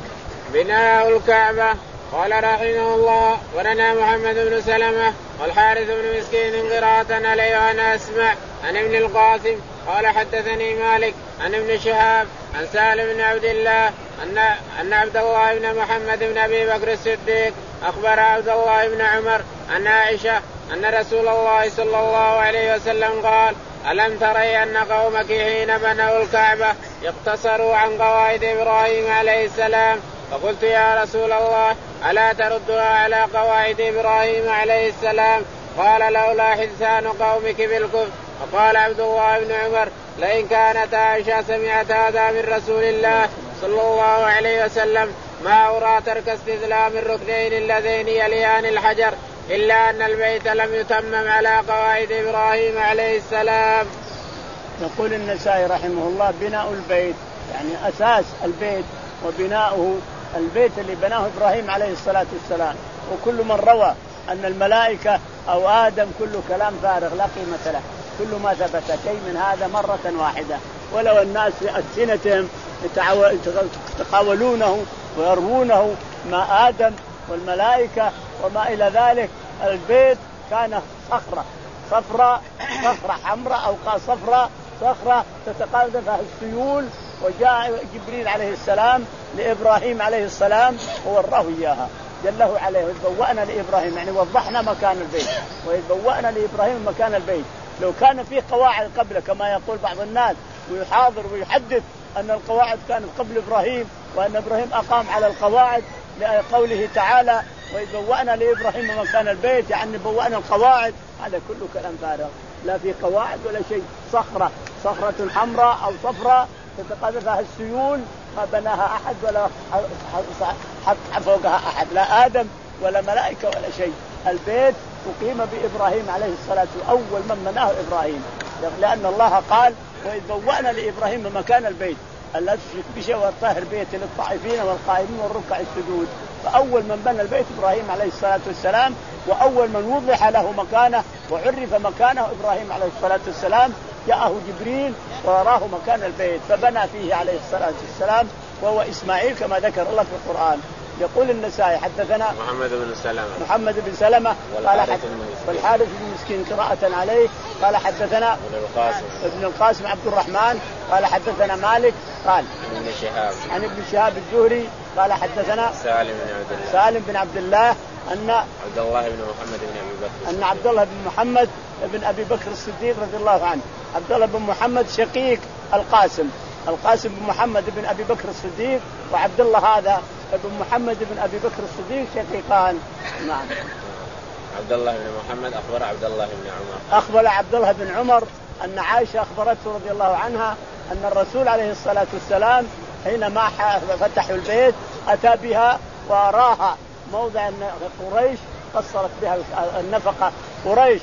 بناء الكعبة. قال رحمه الله ولنا محمد بن سلمة والحارث بن مسكين قراءة عليه وأنا أسمع عن ابن القاسم قال حدثني مالك عن ابن شهاب عن سالم بن عبد الله أن أن عبد الله بن محمد بن أبي بكر الصديق أخبر عبد الله بن عمر عن عائشة أن رسول الله صلى الله عليه وسلم قال ألم تري أن قومك حين بنوا الكعبة اقتصروا عن قواعد إبراهيم عليه السلام؟ فقلت يا رسول الله ألا تردها على قواعد إبراهيم عليه السلام؟ قال لولا حدثان قومك بالكفر. فقال عبد الله بن عمر لئن كانت عائشة سمعت هذا من رسول الله صلى الله عليه وسلم ما أرى ترك استسلام الركنين اللذين يليان الحجر إلا أن البيت لم يتمم على قواعد إبراهيم عليه السلام. يقول النسائي رحمه الله بناء البيت يعني أساس البيت وبناؤه البيت اللي بناه إبراهيم عليه الصلاة والسلام. وكل من روى أن الملائكة أو آدم كله كلام فارغ لا قيمة له، كل ما ثبت شيء من هذا مرة واحدة. ولو الناس في ألسنتهم يتقاولونه ويروونه ما آدم والملائكة وما إلى ذلك، البيت كان صخرة صفراء صخرة حمراء أو صفراء صخرة تتقاذف فيها السيول، وجاء جبريل عليه السلام لإبراهيم عليه السلام ووراه إياها جله عليه وبوأنا لإبراهيم يعني وضحنا مكان البيت وبوأنا لإبراهيم مكان البيت. لو كان فيه قواعد قبل كما يقول بعض الناس ويحاضر ويحدث أن القواعد كانت قبل إبراهيم وأن إبراهيم أقام على القواعد لقوله تعالى وبوأنا لإبراهيم مكان البيت يعني بوأنا القواعد، هذا كله كلام فارغ، لا في قواعد ولا شيء، صخرة صخرة حمراء أو صفراء تتقاذفها السيول ما بناها أحد ولا حط فوقها أحد لا آدم ولا ملائكة ولا شيء. البيت أقيم بإبراهيم عليه الصلاة والسلام أول من بناه إبراهيم، لأن الله قال وإذ بوأنا لإبراهيم مكان البيت الذي تشرك بشيء والطاهر بيت للطائفين والقائمين والركع السجود. فأول من بنى البيت إبراهيم عليه الصلاة والسلام، وأول من وضح له مكانه وعرف مكانه إبراهيم عليه الصلاة والسلام. جاءه جبريل وراه مكان البيت فبنى فيه عليه الصلاة والسلام وهو إسماعيل كما ذكر الله في القرآن. يقول النسائي حدثنا محمد بن سلمة محمد بن سلمة قال والحارث بن مسكين قراءة عليه قال حدثنا ابن القاسم ابن القاسم عبد الرحمن قال حدثنا مالك قال عن ابن شهاب عن ابن شهاب الزهري قال حدثنا سالم بن عبد الله سالم بن عبد الله أن عبد الله بن محمد بن أبي بكر أن عبد الله بن محمد بن أبي بكر الصديق رضي الله عنه. عبد الله بن محمد شقيق القاسم، القاسم بن محمد بن أبي بكر الصديق وعبد الله هذا ابن محمد بن أبي بكر الصديق شقيقان. نعم. عبد الله بن محمد أخبر عبد الله بن عمر أخبر عبد الله بن عمر أن عائشة أخبرته رضي الله عنها أن الرسول عليه الصلاة والسلام حينما فتحوا البيت أتى بها وراها موضع قريش قصرت بها النفقة. قريش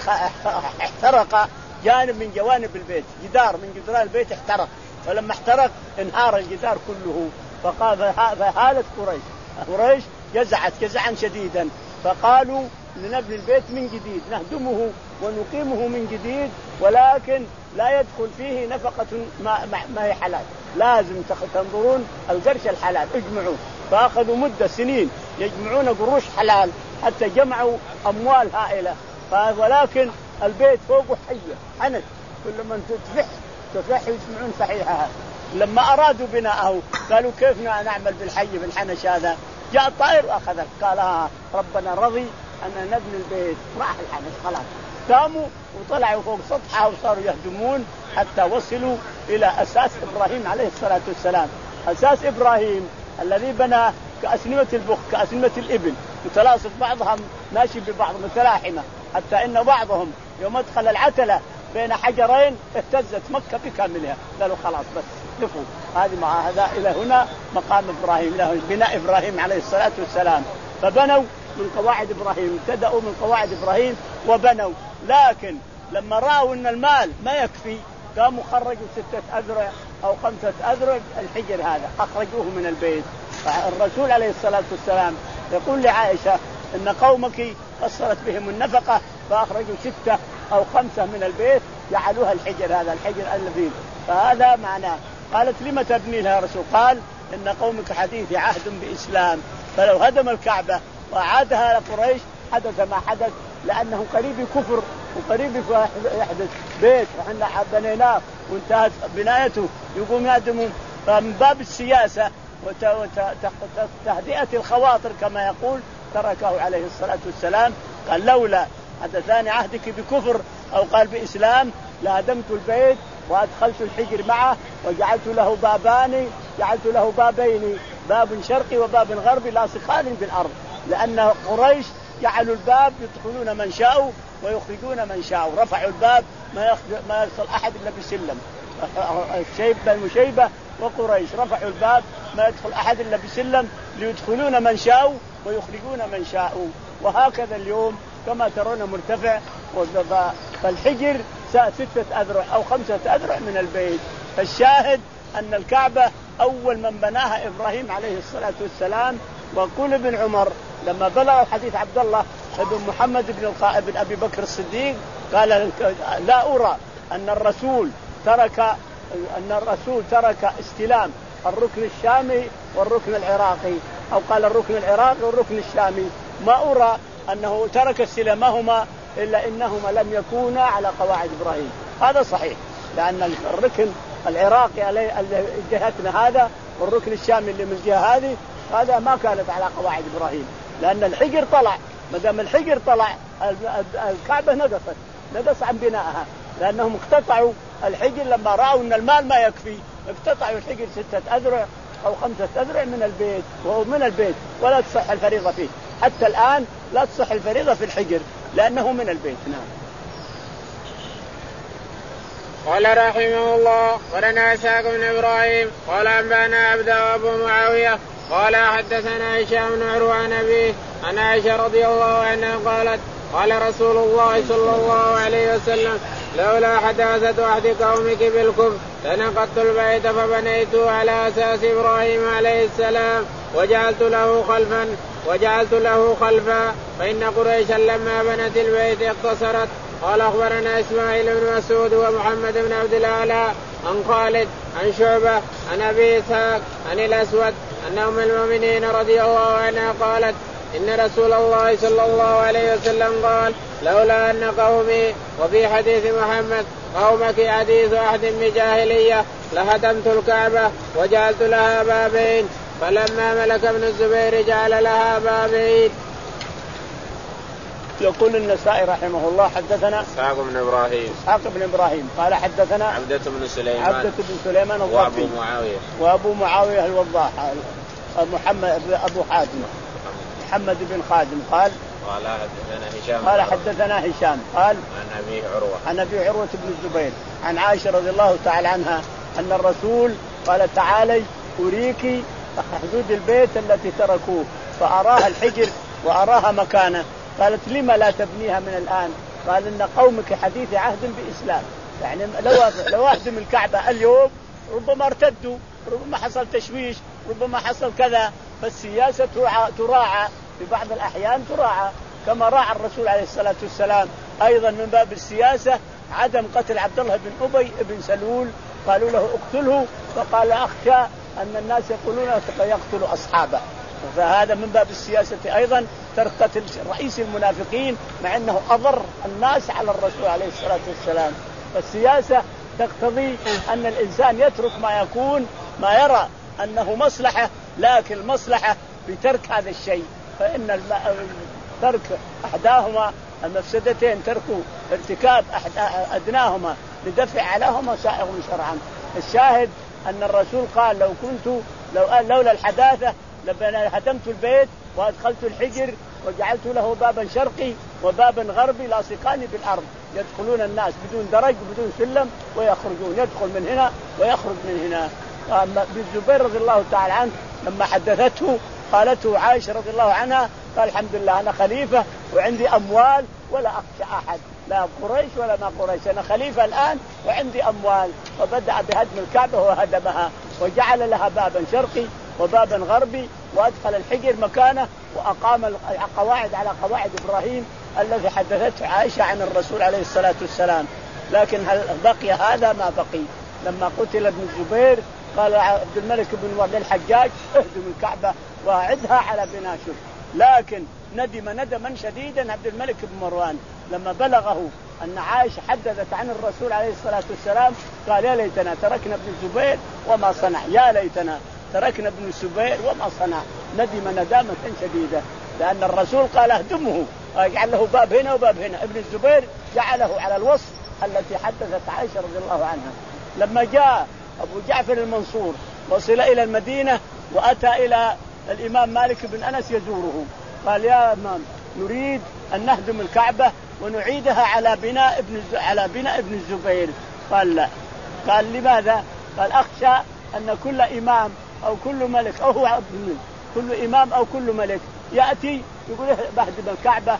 احترق جانب من جوانب البيت، جدار من جدران البيت احترق، فلما احترق انهار الجدار كله. فقال فهالت قريش قريش جزعت جزعا شديدا، فقالوا لنبني البيت من جديد، نهدمه ونقيمه من جديد، ولكن لا يدخل فيه نفقة ما, ما هي حلال، لازم تنظرون القرش الحلال اجمعوا. فأخذوا مدة سنين يجمعون قروش حلال حتى جمعوا أموال هائلة، ولكن البيت فوقه حية حنت، كل من تتفح تتفح يسمعون صحيحها. لما أرادوا بناءه قالوا كيف نعمل بالحي بالحنش هذا؟ جاء الطائر وأخذه، قال آه ربنا رضي أن نبني البيت، راح الحنش خلاص. قاموا وطلعوا فوق سطحها وصاروا يهدمون حتى وصلوا إلى أساس إبراهيم عليه الصلاة والسلام. أساس إبراهيم الذي بنى كأسنمة البخ كأسنمة الإبل، متلاصق بعضها ماشي ببعض متلاحمة، حتى إن بعضهم يوم أدخل العتلة بين حجرين اهتزت مكة بكاملها، قالوا خلاص بس نفوا هذه مع هذا إلى هنا مقام إبراهيم، له بناء إبراهيم عليه الصلاة والسلام. فبنوا من قواعد إبراهيم، ابتدأوا من قواعد إبراهيم وبنوا، لكن لما رأوا أن المال ما يكفي قاموا خرجوا ستة أذرع أو خمسة أذرع الحجر هذا أخرجوه من البيت. الرسول عليه الصلاة والسلام يقول لعائشة إن قومك قصرت بهم النفقة فأخرجوا ستة أو خمسة من البيت جعلوها الحجر هذا الحجر الذي، فهذا معناه. قالت لما تبني لها رسول؟ قال إن قومك حديث عهد بإسلام، فلو هدم الكعبة وعادها لقريش حدث ما حدث، لأنه قريب كفر وقريب يحدث بيت وحنا بنيناه وانتهت بنايته يقوم يهدموا. فمن باب السياسة وتهدئة الخواطر كما يقول تركه عليه الصلاة والسلام. قال لولا حدثان عهدك بكفر أو قال بإسلام لهدمت البيت وأدخلت الحجر معه وجعلت له بابان، جعلت له بابين، باب شرقي وباب غربي لاصقان بالأرض، لأن قريش جعلوا الباب يدخلون من شاءوا ويخرجون من شاءوا، رفعوا الباب ما ما يدخل أحد إلا بسلم. الشيبة المشيبة وقريش رفعوا الباب ما يدخل أحد إلا بسلم ليدخلون من شاءوا ويخرجون من شاءوا. وهكذا اليوم كما ترون مرتفع، فالحجر ستة أذرع أو خمسة أذرع من البيت. فالشاهد أن الكعبة أول من بناها إبراهيم عليه الصلاة والسلام. وقول ابن عمر لما بلغ حديث عبد الله بن محمد بن القائب بن أبي بكر الصديق قال لا أرى أن الرسول ترك أن الرسول ترك استلام الركن الشامي والركن العراقي، أو قال الركن العراقي والركن الشامي، ما أرى أنه ترك استلامهما إلا إنهما لم يكونا على قواعد إبراهيم. هذا صحيح، لأن الركن العراقي على جهتنا هذا والركن الشامي اللي من الجهة هذه هذا ما كانت على قواعد إبراهيم، لأن الحجر طلع، ما دام الحجر طلع الكعبة نقصت نقص عن بنائها، لأنهم اقتطعوا الحجر لما رأوا أن المال ما يكفي، اقتطعوا الحجر ستة أذرع أو خمسة أذرع من البيت وهو من البيت، ولا تصح الفريضة فيه حتى الآن، لا تصح الفريضة في الحجر لأنه من البيت. نعم. قال رحمه الله ولنا إسحاق بن إبراهيم قال أنبأنا عبده أبو معاوية قال حدثنا هشام بن عروة عن أبيه عن عائشة رضي الله عنها قالت قال رسول الله صلى الله عليه وسلم لولا حداثة أحد قومك بالكفر لنقضت البيت فبنيته على أساس إبراهيم عليه السلام وجعلت له خلفا وجعلت له خلفا فإن قريشا لما بنت البيت اقتصرت. قال أخبرنا إسماعيل بن مسعود ومحمد بن عبد الأعلى عن خالد عن شعبة عن أبي إسحاق عن الأسود أن أم المؤمنين رضي الله عنها قالت إن رسول الله صلى الله عليه وسلم قال لولا أن قومي، وفي حديث محمد قومك حديث عهد بجاهلية، لهدمت الكعبة وجعلت لها بابين، فلما ملك ابن الزبير جعل لها بابين. يقول النسائي رحمه الله حدثنا إسحاق بن إبراهيم إسحاق بن إبراهيم قال حدثنا عبدة بن سليمان عبدة بن سليمان وأبو معاوية وأبو معاوية الوضاح محمد أبو حاتم محمد بن خادم قال قال حدثنا هشام قال حدثنا هشام قال عن أبي عروة عن أبي عروة بن الزبير عن عائشة رضي الله تعالى عنها أن الرسول قال تعالي أريك حدود البيت التي تركوه، فأراها الحجر وأراها مكانه. قالت لما لا تبنيها من الآن؟ قال إن قومك حديث عهد بإسلام، يعني لو لو أهدم الكعبة اليوم ربما ارتدوا، ربما حصل تشويش، ربما حصل كذا، فالسياسة تراعى في بعض الأحيان تراعى، كما راعى الرسول عليه الصلاة والسلام أيضا من باب السياسة عدم قتل عبد الله بن أبي بن سلول، قالوا له اقتله فقال أخشى أن الناس يقولون يقتل أصحابه. فهذا من باب السياسة أيضا ترك قتل رئيس المنافقين مع أنه أضر الناس على الرسول عليه الصلاة والسلام. فالسياسة تقتضي أن الإنسان يترك ما يكون ما يرى أنه مصلحة، لكن المصلحة بترك هذا الشيء، فإن ترك أحداهما المفسدتين ترك ارتكاب أدناهما لدفع عليهما سائغ شرعا. الشاهد أن الرسول قال لو كنت لو لولا الحداثة لهدمت البيت وأدخلت الحجر وجعلت له بابا شرقي وبابا غربي لاصقان بالأرض، يدخلون الناس بدون درج وبدون سلم ويخرجون، يدخل من هنا ويخرج من هنا. ابن الزبير رضي الله تعالى عنه لما حدثته قالته عائشة رضي الله عنها قال الحمد لله أنا خليفة وعندي أموال ولا أخشى أحد، لا قريش ولا ما قريش، أنا خليفة الآن وعندي أموال. وبدأ بهدم الكعبة وهدمها وجعل لها بابا شرقي وبابا غربي وأدخل الحجر مكانه وأقام القواعد على قواعد إبراهيم الذي حدثته عائشة عن الرسول عليه الصلاة والسلام. لكن هل بقي هذا؟ ما بقي. لما قتل ابن الزبير قال عبد الملك بن مروان للحجاج اهدم الكعبة وأعدها على بناء شرك، لكن ندم ندما شديدا عبد الملك بن مروان لما بلغه أن عائشة حدثت عن الرسول عليه الصلاة والسلام قال يا ليتنا تركنا ابن الزبير وما صنع، يا ليتنا تركنا ابن الزبير وما صنع، ندم ندامة شديدة، لأن الرسول قال اهدمه اجعل له باب هنا وباب هنا، ابن الزبير جعله على الوصف التي حدثت عائشة رضي الله عنها. لما جاء أبو جعفر المنصور وصل إلى المدينة وأتى إلى الإمام مالك بن أنس يزوره قال يا إمام نريد أن نهدم الكعبة ونعيدها على بناء ابن على بناء ابن الزبير. قال لا. قال لماذا؟ قال أخشى أن كل إمام أو كل ملك أو هو عبد الملك كل إمام أو كل ملك يأتي يقول بهدم الكعبة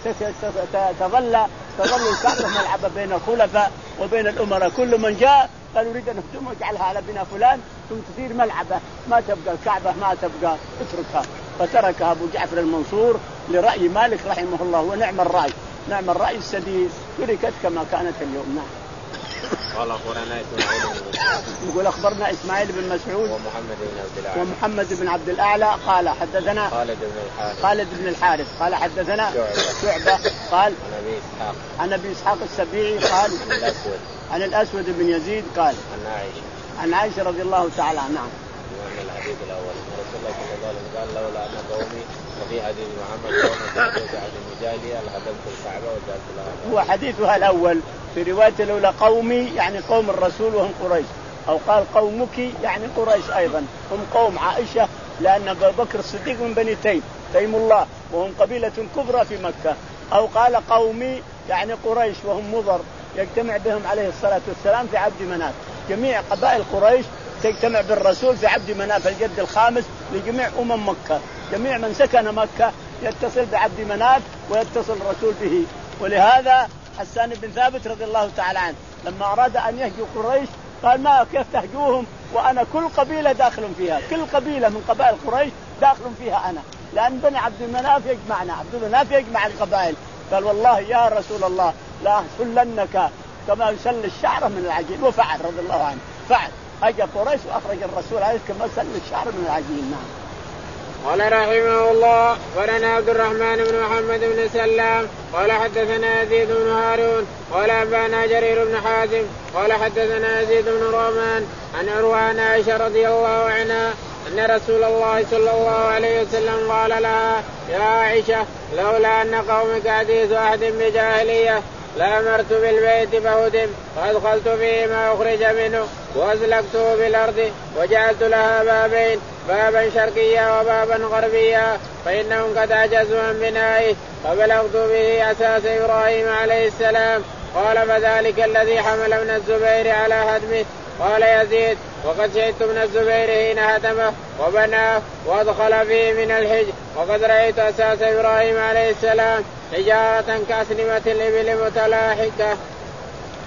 وتظل تظل الكعبة ملعبة بين الخلفاء وبين الأمراء، كل من جاء قالوا نريد أن نهدمها واجعلها على بناء فلان ثم تصير ملعبة ما تبقى الكعبة ما تبقى اتركها. فتركها أبو جعفر المنصور لرأي مالك رحمه الله، ونعم الرأي نعم الرأي السديد تركت كما كانت اليوم. نعم. قال أخبرنا إسماعيل يقول أخبرنا إسماعيل بن مسعود ومحمد بن عبد الأعلى ومحمد بن عبد الأعلى قال حدثنا خالد بن الحارث خالد بن الحارث قال حدثنا شعبة قال عن أبي إسحاق عن أبي إسحاق السبيعي قال عن الأسود عن الأسود بن يزيد قال عن عائشة عن عائشة رضي الله تعالى عنها. نعم. من الحديث الأول رسول الله صلى الله عليه وسلم قال لولا أن قومي وفي حديث محمد قوم تعبد عن المجالية لهدمت الكعبة وجعلت لها. هو حديثها الأول في رواية لولا قومي يعني قوم الرسول وهم قريش، أو قال قومك يعني قريش أيضا هم قوم عائشة، لأن أبا بكر الصديق من بني تيم تيم الله وهم قبيلة كبرى في مكة، أو قال قومي يعني قريش وهم مضر يجتمع بهم عليه الصلاة والسلام في عبد مناف. جميع قبائل قريش تجتمع بالرسول في عبد مناف الجد الخامس لجميع أمم مكة، جميع من سكن مكة يتصل بعبد مناف ويتصل الرسول به. ولهذا حسان بن ثابت رضي الله تعالى عنه لما أراد أن يهجو قريش قال ما كيف تهجوهم وأنا كل قبيلة داخل فيها، كل قبيلة من قبائل قريش داخل فيها أنا، لأن بني عبد مناف يجمعنا، عبد مناف يجمع القبائل. قال والله يا رسول الله لا أسلنك كما يسل الشعر من العجين، وفعل رضي الله عنه فعل أجى قريش وأخرج الرسول عليه كما سل الشعر من العجين. نعم. قال رحمه الله ولنا عبد الرحمن بن محمد بن سلام قال حدثنا يزيد بن هارون قال أنبانا جرير بن حازم قال حدثنا يزيد بن رومان عن عروة عن عائشة رضي الله عنها أن رسول الله صلى الله عليه وسلم قال لها يا عائشة لولا أن قومك حديث أحد بجاهلية لأمرت بالبيت فهدم وأدخلت فيه ما أخرج منه وأزلقته بالأرض وجعلت لها بابين بابا شرقيا وبابا غربيا فإنهم قد عجزوا عن بنائه فبلغت به أساس إبراهيم عليه السلام. قال فذلك الذي حمل ابن الزبير على هدمه. قال يزيد وقد شهدت ابن الزبير حين هدمه وبناه وأدخل فيه من الحج وقد رأيت أساس إبراهيم عليه السلام حجارة كأسنمة الإبل متلاحقة.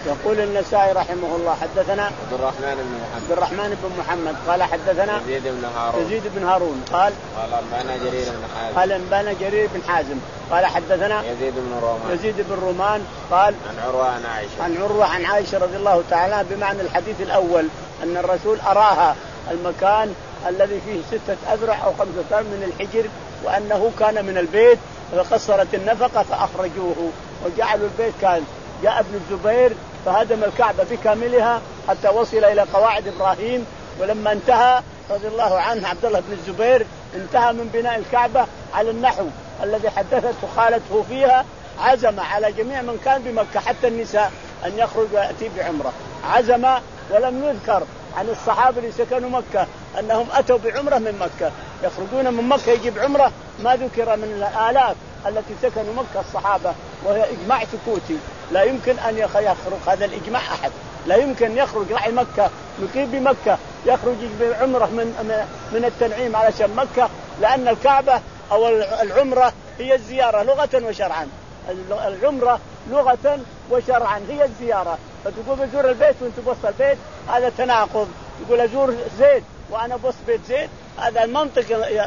يقول النسائي رحمه الله حدثنا عبد الرحمن بن محمد عبد الرحمن بن محمد قال حدثنا يزيد بن هارون يزيد بن هارون قال قال أنبانا جرير بن حازم قال أنبانا جرير بن حازم قال حدثنا يزيد بن رومان يزيد بن رومان قال عن عروة عن عائشة عن عروة عن عائشة رضي الله تعالى بمعنى الحديث الأول أن الرسول أراها المكان الذي فيه ستة أذرع أو خمسة أذرع من الحجر وأنه كان من البيت فقصرت النفقة فأخرجوه وجعلوا البيت كان. جاء ابن الزبير فهدم الكعبة بكاملها حتى وصل إلى قواعد إبراهيم. ولما انتهى رضي الله عنه عبد الله بن الزبير انتهى من بناء الكعبة على النحو الذي حدثته خالته فيها عزم على جميع من كان بمكة حتى النساء أن يخرج ويأتي بعمرة. عزم ولم يذكر عن الصحابة اللي سكنوا مكة أنهم أتوا بعمرة من مكة يخرجون من مكة يجيب عمرة ما ذكر من الآلاف التي سكنوا مكة الصحابة وهي إجماع سكوتي لا يمكن أن يخرج هذا الإجماع أحد لا يمكن يخرج راعي مكة مقيم بمكة يخرج بعمرة من من التنعيم علشان مكة لأن الكعبة أو العمرة هي الزيارة لغة وشرعا. العمرة لغة وشرعا هي الزيارة فتقول بزور البيت وانت بوسط البيت هذا تناقض. يقول أزور زيد وأنا بوسط بيت زيد هذا المنطق.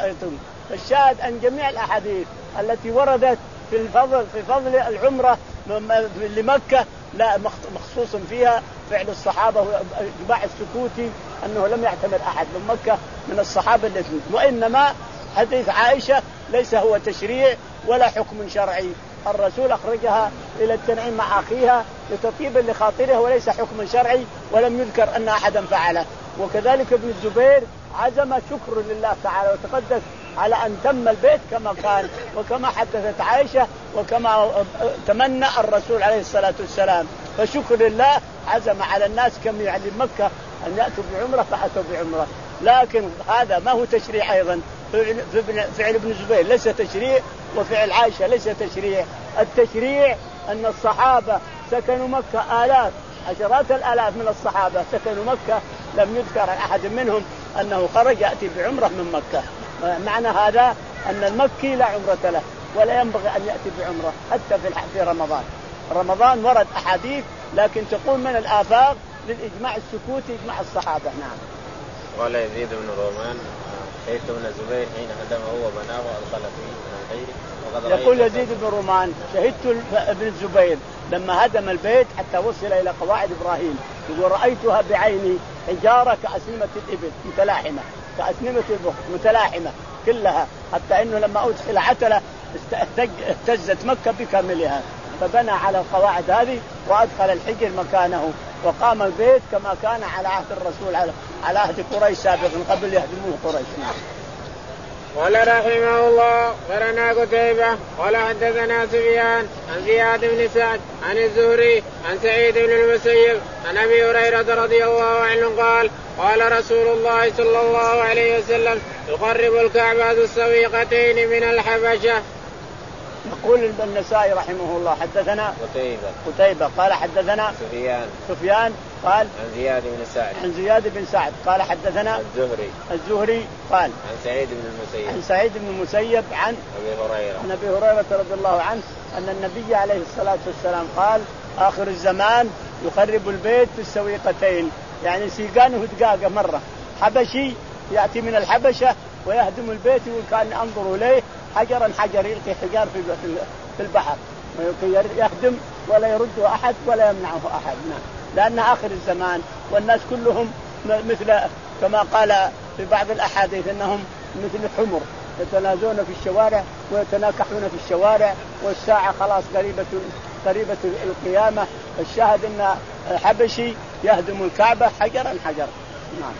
الشاهد أن جميع الأحاديث التي وردت في الفضل في فضل العمرة لمكة لا مخصوص فيها فعل الصحابة وإجماع السكوتي أنه لم يعتمد أحد من مكة من الصحابة الاثنين. وإنما حديث عائشة ليس هو تشريع ولا حكم شرعي. الرسول أخرجها إلى التنعيم مع أخيها لتطيب لخاطرها وليس حكم شرعي ولم يذكر أن أحدا فعله. وكذلك ابن الزبير عزم شكر لله تعالى وتقدس على أن تم البيت كما كان وكما حدثت عائشة وكما تمنى الرسول عليه الصلاة والسلام. فشكر لله عزم على الناس كم يعني مكة أن يأتوا بعمرة فأتوا بعمرة. لكن هذا ما هو تشريع أيضا. فعل ابن الزبير ليس تشريع وفعل عائشة ليس تشريع. التشريع أن الصحابة سكنوا مكة آلاف عشرات الآلاف من الصحابة سكنوا مكة لم يذكر عن أحد منهم أنه خرج يأتي بعمرة من مكة. معنى هذا أن المكي لا عمرة له ولا ينبغي أن يأتي بعمرة حتى في رمضان. رمضان ورد أحاديث لكن تقول من الآفاق للإجماع السكوتي إجماع الصحابة. نعم. قال يزيد بن رومان شهدت ابن الزبير حين هدمه وبناه وأدخل فيه من غيره. يقول يزيد بن رومان شهدت ابن الزبير لما هدم البيت حتى وصل إلى قواعد إبراهيم يقول رأيتها بعيني حجارة كأسنمة الإبل متلاحمة كأسنمة البخت متلاحمة كلها حتى إنه لما أدخل عتلة اهتزت مكة بكاملها فبنى على القواعد هذه وأدخل الحجر مكانه وقام البيت كما كان على عهد الرسول على على عهد قريش سابقا قبل يهدموه قريش. قال رحمه الله قرنا قتيبة قال حدثنا سفيان عن زياد بن سعد عن الزهري عن سعيد بن المسيب عن أبي هريرة رضي الله عنه قال قال رسول الله صلى الله عليه وسلم يقرب الكعبة السويقتين من الحبشة. يقول النسائي رحمه الله حدثنا قتيبة قتيبة قال حدثنا سفيان سفيان قال عن زياد بن سعد عن زياد بن سعد قال حدثنا الزهري الزهري قال عن سعيد بن المسيب عن سعيد بن المسيب عن أبي هريرة عن أبي هريرة رضي الله عنه أن النبي عليه الصلاة والسلام قال آخر الزمان يخرب البيت في السويقتين يعني سيقانه دقاقة مرة حبشي يأتي من الحبشة ويهدم البيت وكان أنظر إليه حجرا حجر يلقي حجار في في البحر يهدم ولا يرده أحد ولا يمنعه أحد. لأن آخر الزمان والناس كلهم مثل كما قال في بعض الأحاديث أنهم مثل الحمر يتنازون في الشوارع ويتناكحون في الشوارع والساعة خلاص قريبة قريبة القيامة. الشاهد أن حبشي يهدم الكعبة حجرا حجر. نعم.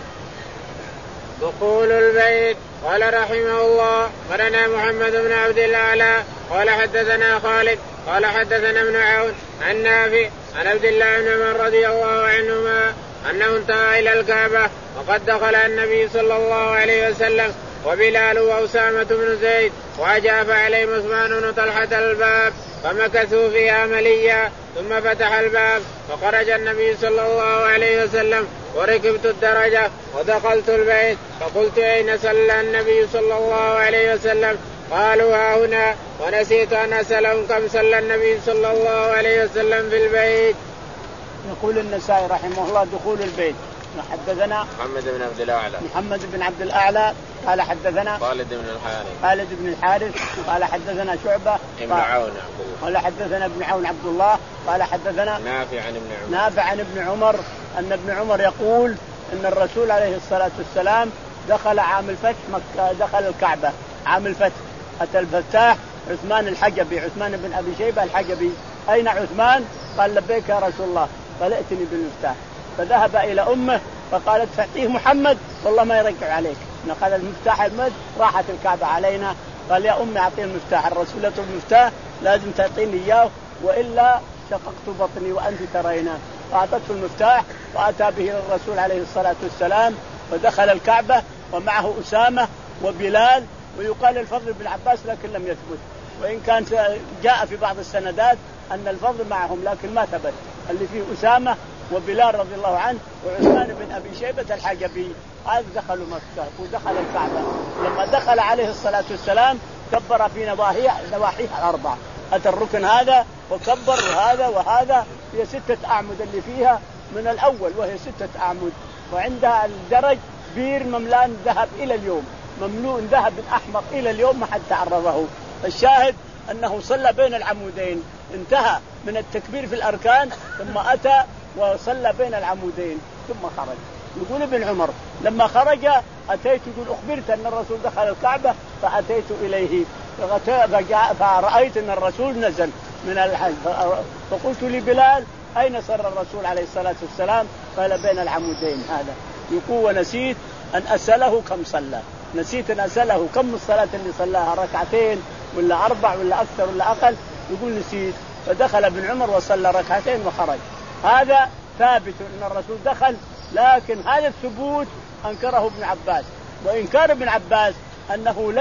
دخول البيت قال رحمه الله قرنا محمد بن عبد الأعلى قال حدثنا خالد قال حدثنا ابن عون عن نافع عن عبد الله بن عمر رضي الله عنهما أنه انتهى إلى الكعبة وقد دخل النبي صلى الله عليه وسلم وبلال وأسامة بن زيد وأجاف عليهم عثمان بن طلحة الباب فمكثوا فيها مليا ثم فتح الباب فخرج النبي صلى الله عليه وسلم وركبت الدرجة ودخلت البيت فقلت أين صلى النبي صلى الله عليه وسلم قالوا ها هنا ونسيت أن أسألهم كم صلى النبي صلى الله عليه وسلم في البيت. يقول النسائي رحمه الله دخول البيت. حدثنا محمد بن عبد الأعلى محمد بن عبد الأعلى قال حدثنا خالد بن الحارث خالد بن الحارث قال حدثنا شعبة ابن عون عبد الله قال حدثنا ابن عون عبد الله قال حدثنا نافع عن ابن عمر نافع عن ابن عمر أن ابن عمر يقول أن الرسول عليه الصلاة والسلام دخل عام الفتح مكة، دخل الكعبة عام الفتح، أتى الفتاح عثمان الحجبي، عثمان بن أبي شيبة الحجبي. أين عثمان؟ قال لبيك يا رسول الله، قال ائتني بالمفتاح. فذهب إلى أمه فقالت فأعطيه محمد والله ما يرجع عليك، نقل المفتاح المد راحت الكعبة علينا. قال يا أمي أعطيه المفتاح، الرسول يطلب المفتاح لازم تعطيني إياه وإلا شققت بطني وأنت ترينا. فأعطته المفتاح وأتى به الرسول عليه الصلاة والسلام ودخل الكعبة ومعه أسامة وبلال، ويقال الفضل بن عباس لكن لم يثبت، وإن كان جاء في بعض السندات أن الفضل معهم لكن ما ثبت. اللي فيه أسامة وبلال رضي الله عنه وعثمان بن أبي شيبة الحجبي، هذا دخلوا مكة ودخل الكعبة. لما دخل عليه الصلاة والسلام كبر في نواحيها نواحيها الأربعة، أتى الركن هذا وكبر هذا وهذا، هي ستة أعمد اللي فيها من الأول وهي ستة أعمد، وعندها الدرج بير مملان ذهب إلى اليوم، مملوء ذهب أحمر إلى اليوم ما حد تعرضه. الشاهد أنه صلى بين العمودين، انتهى من التكبير في الأركان ثم أتى وصلى بين العمودين ثم خرج. يقول ابن عمر لما خرج أتيت، يقول أخبرت أن الرسول دخل الكعبة فأتيت إليه فرأيت أن الرسول نزل من الحج، فقلت لبلال أين صلى الرسول عليه الصلاة والسلام؟ قال بين العمودين. هذا يقول ونسيت أن أسأله كم صلى، نسيت أن أسأله كم الصلاة اللي صلاها، ركعتين ولا أربع ولا أكثر ولا أقل، يقول نسيت. فدخل ابن عمر وصلى ركعتين وخرج. هذا ثابت أن الرسول دخل، لكن هذا الثبوت أنكره ابن عباس، وإنكار ابن عباس أنه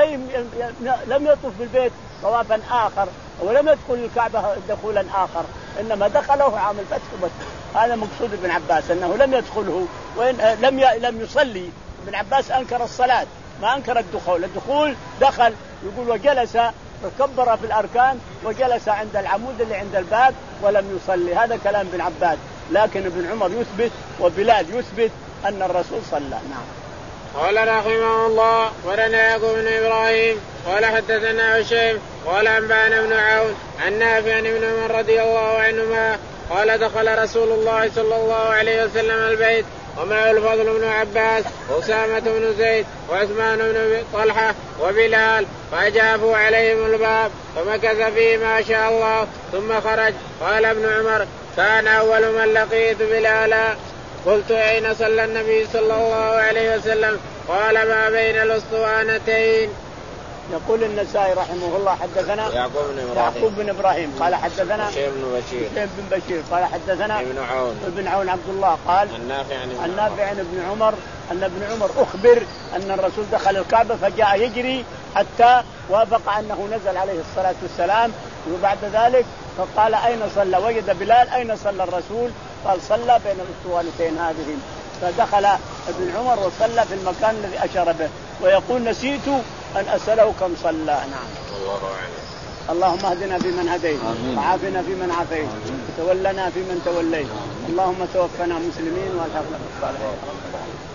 لم يطف بالبيت طوافا آخر ولم يدخل الكعبة دخولا آخر، إنما دخله عام الفتح بس. هذا مقصود ابن عباس أنه لم يدخله وإن لم لم يصلي. ابن عباس أنكر الصلاة ما أنكر الدخول، الدخول دخل يقول وجلس وكبر في الأركان وجلس عند العمود اللي عند الباب ولم يصلي. هذا كلام ابن عباس، لكن ابن عمر يثبت وبلال يثبت أن الرسول صلى. نعم. قال رحمه الله ولنا يعقوب بن إبراهيم قال حدثنا هشيم قال أنبأنا بن عون عن نافع عن ابن عمر رضي الله عنهما قال دخل رسول الله صلى الله عليه وسلم البيت ومعه الفضل بن عباس وأسامة بن زيد وعثمان بن طلحة وبلال، فأجابوا عليهم الباب فمكث فيه ما شاء الله ثم خرج. قال ابن عمر كان أول من لقيت بلالا، قلت أين صلى النبي صلى الله عليه وسلم؟ قال ما بين الأسطوانتين. يقول النسائي رحمه الله حدثنا يعقوب بن إبراهيم, يعقوب بن إبراهيم قال حدثنا هشيم بن بشير هشيم بن بشير قال حدثنا ابن عون ابن عون عبد الله قال النافع عن ابن, النافع عن ابن عمر أن ابن عمر أخبر أن الرسول دخل الكعبة فجاء يجري حتى وافق أنه نزل عليه الصلاة والسلام، وبعد ذلك فقال أين صلى؟ وجد بلال أين صلى الرسول؟ قال صلى بين الأسطوانتين هذه. فدخل ابن عمر وصلى في المكان الذي أشار به، ويقول نسيت أن أسأله كم صلى. نعم. الله أعلم. اللهم اهدنا فيمن هديت وعافنا فيمن عافيت وتولنا فيمن توليت، اللهم توفنا مسلمين والحقنا بالصالحين.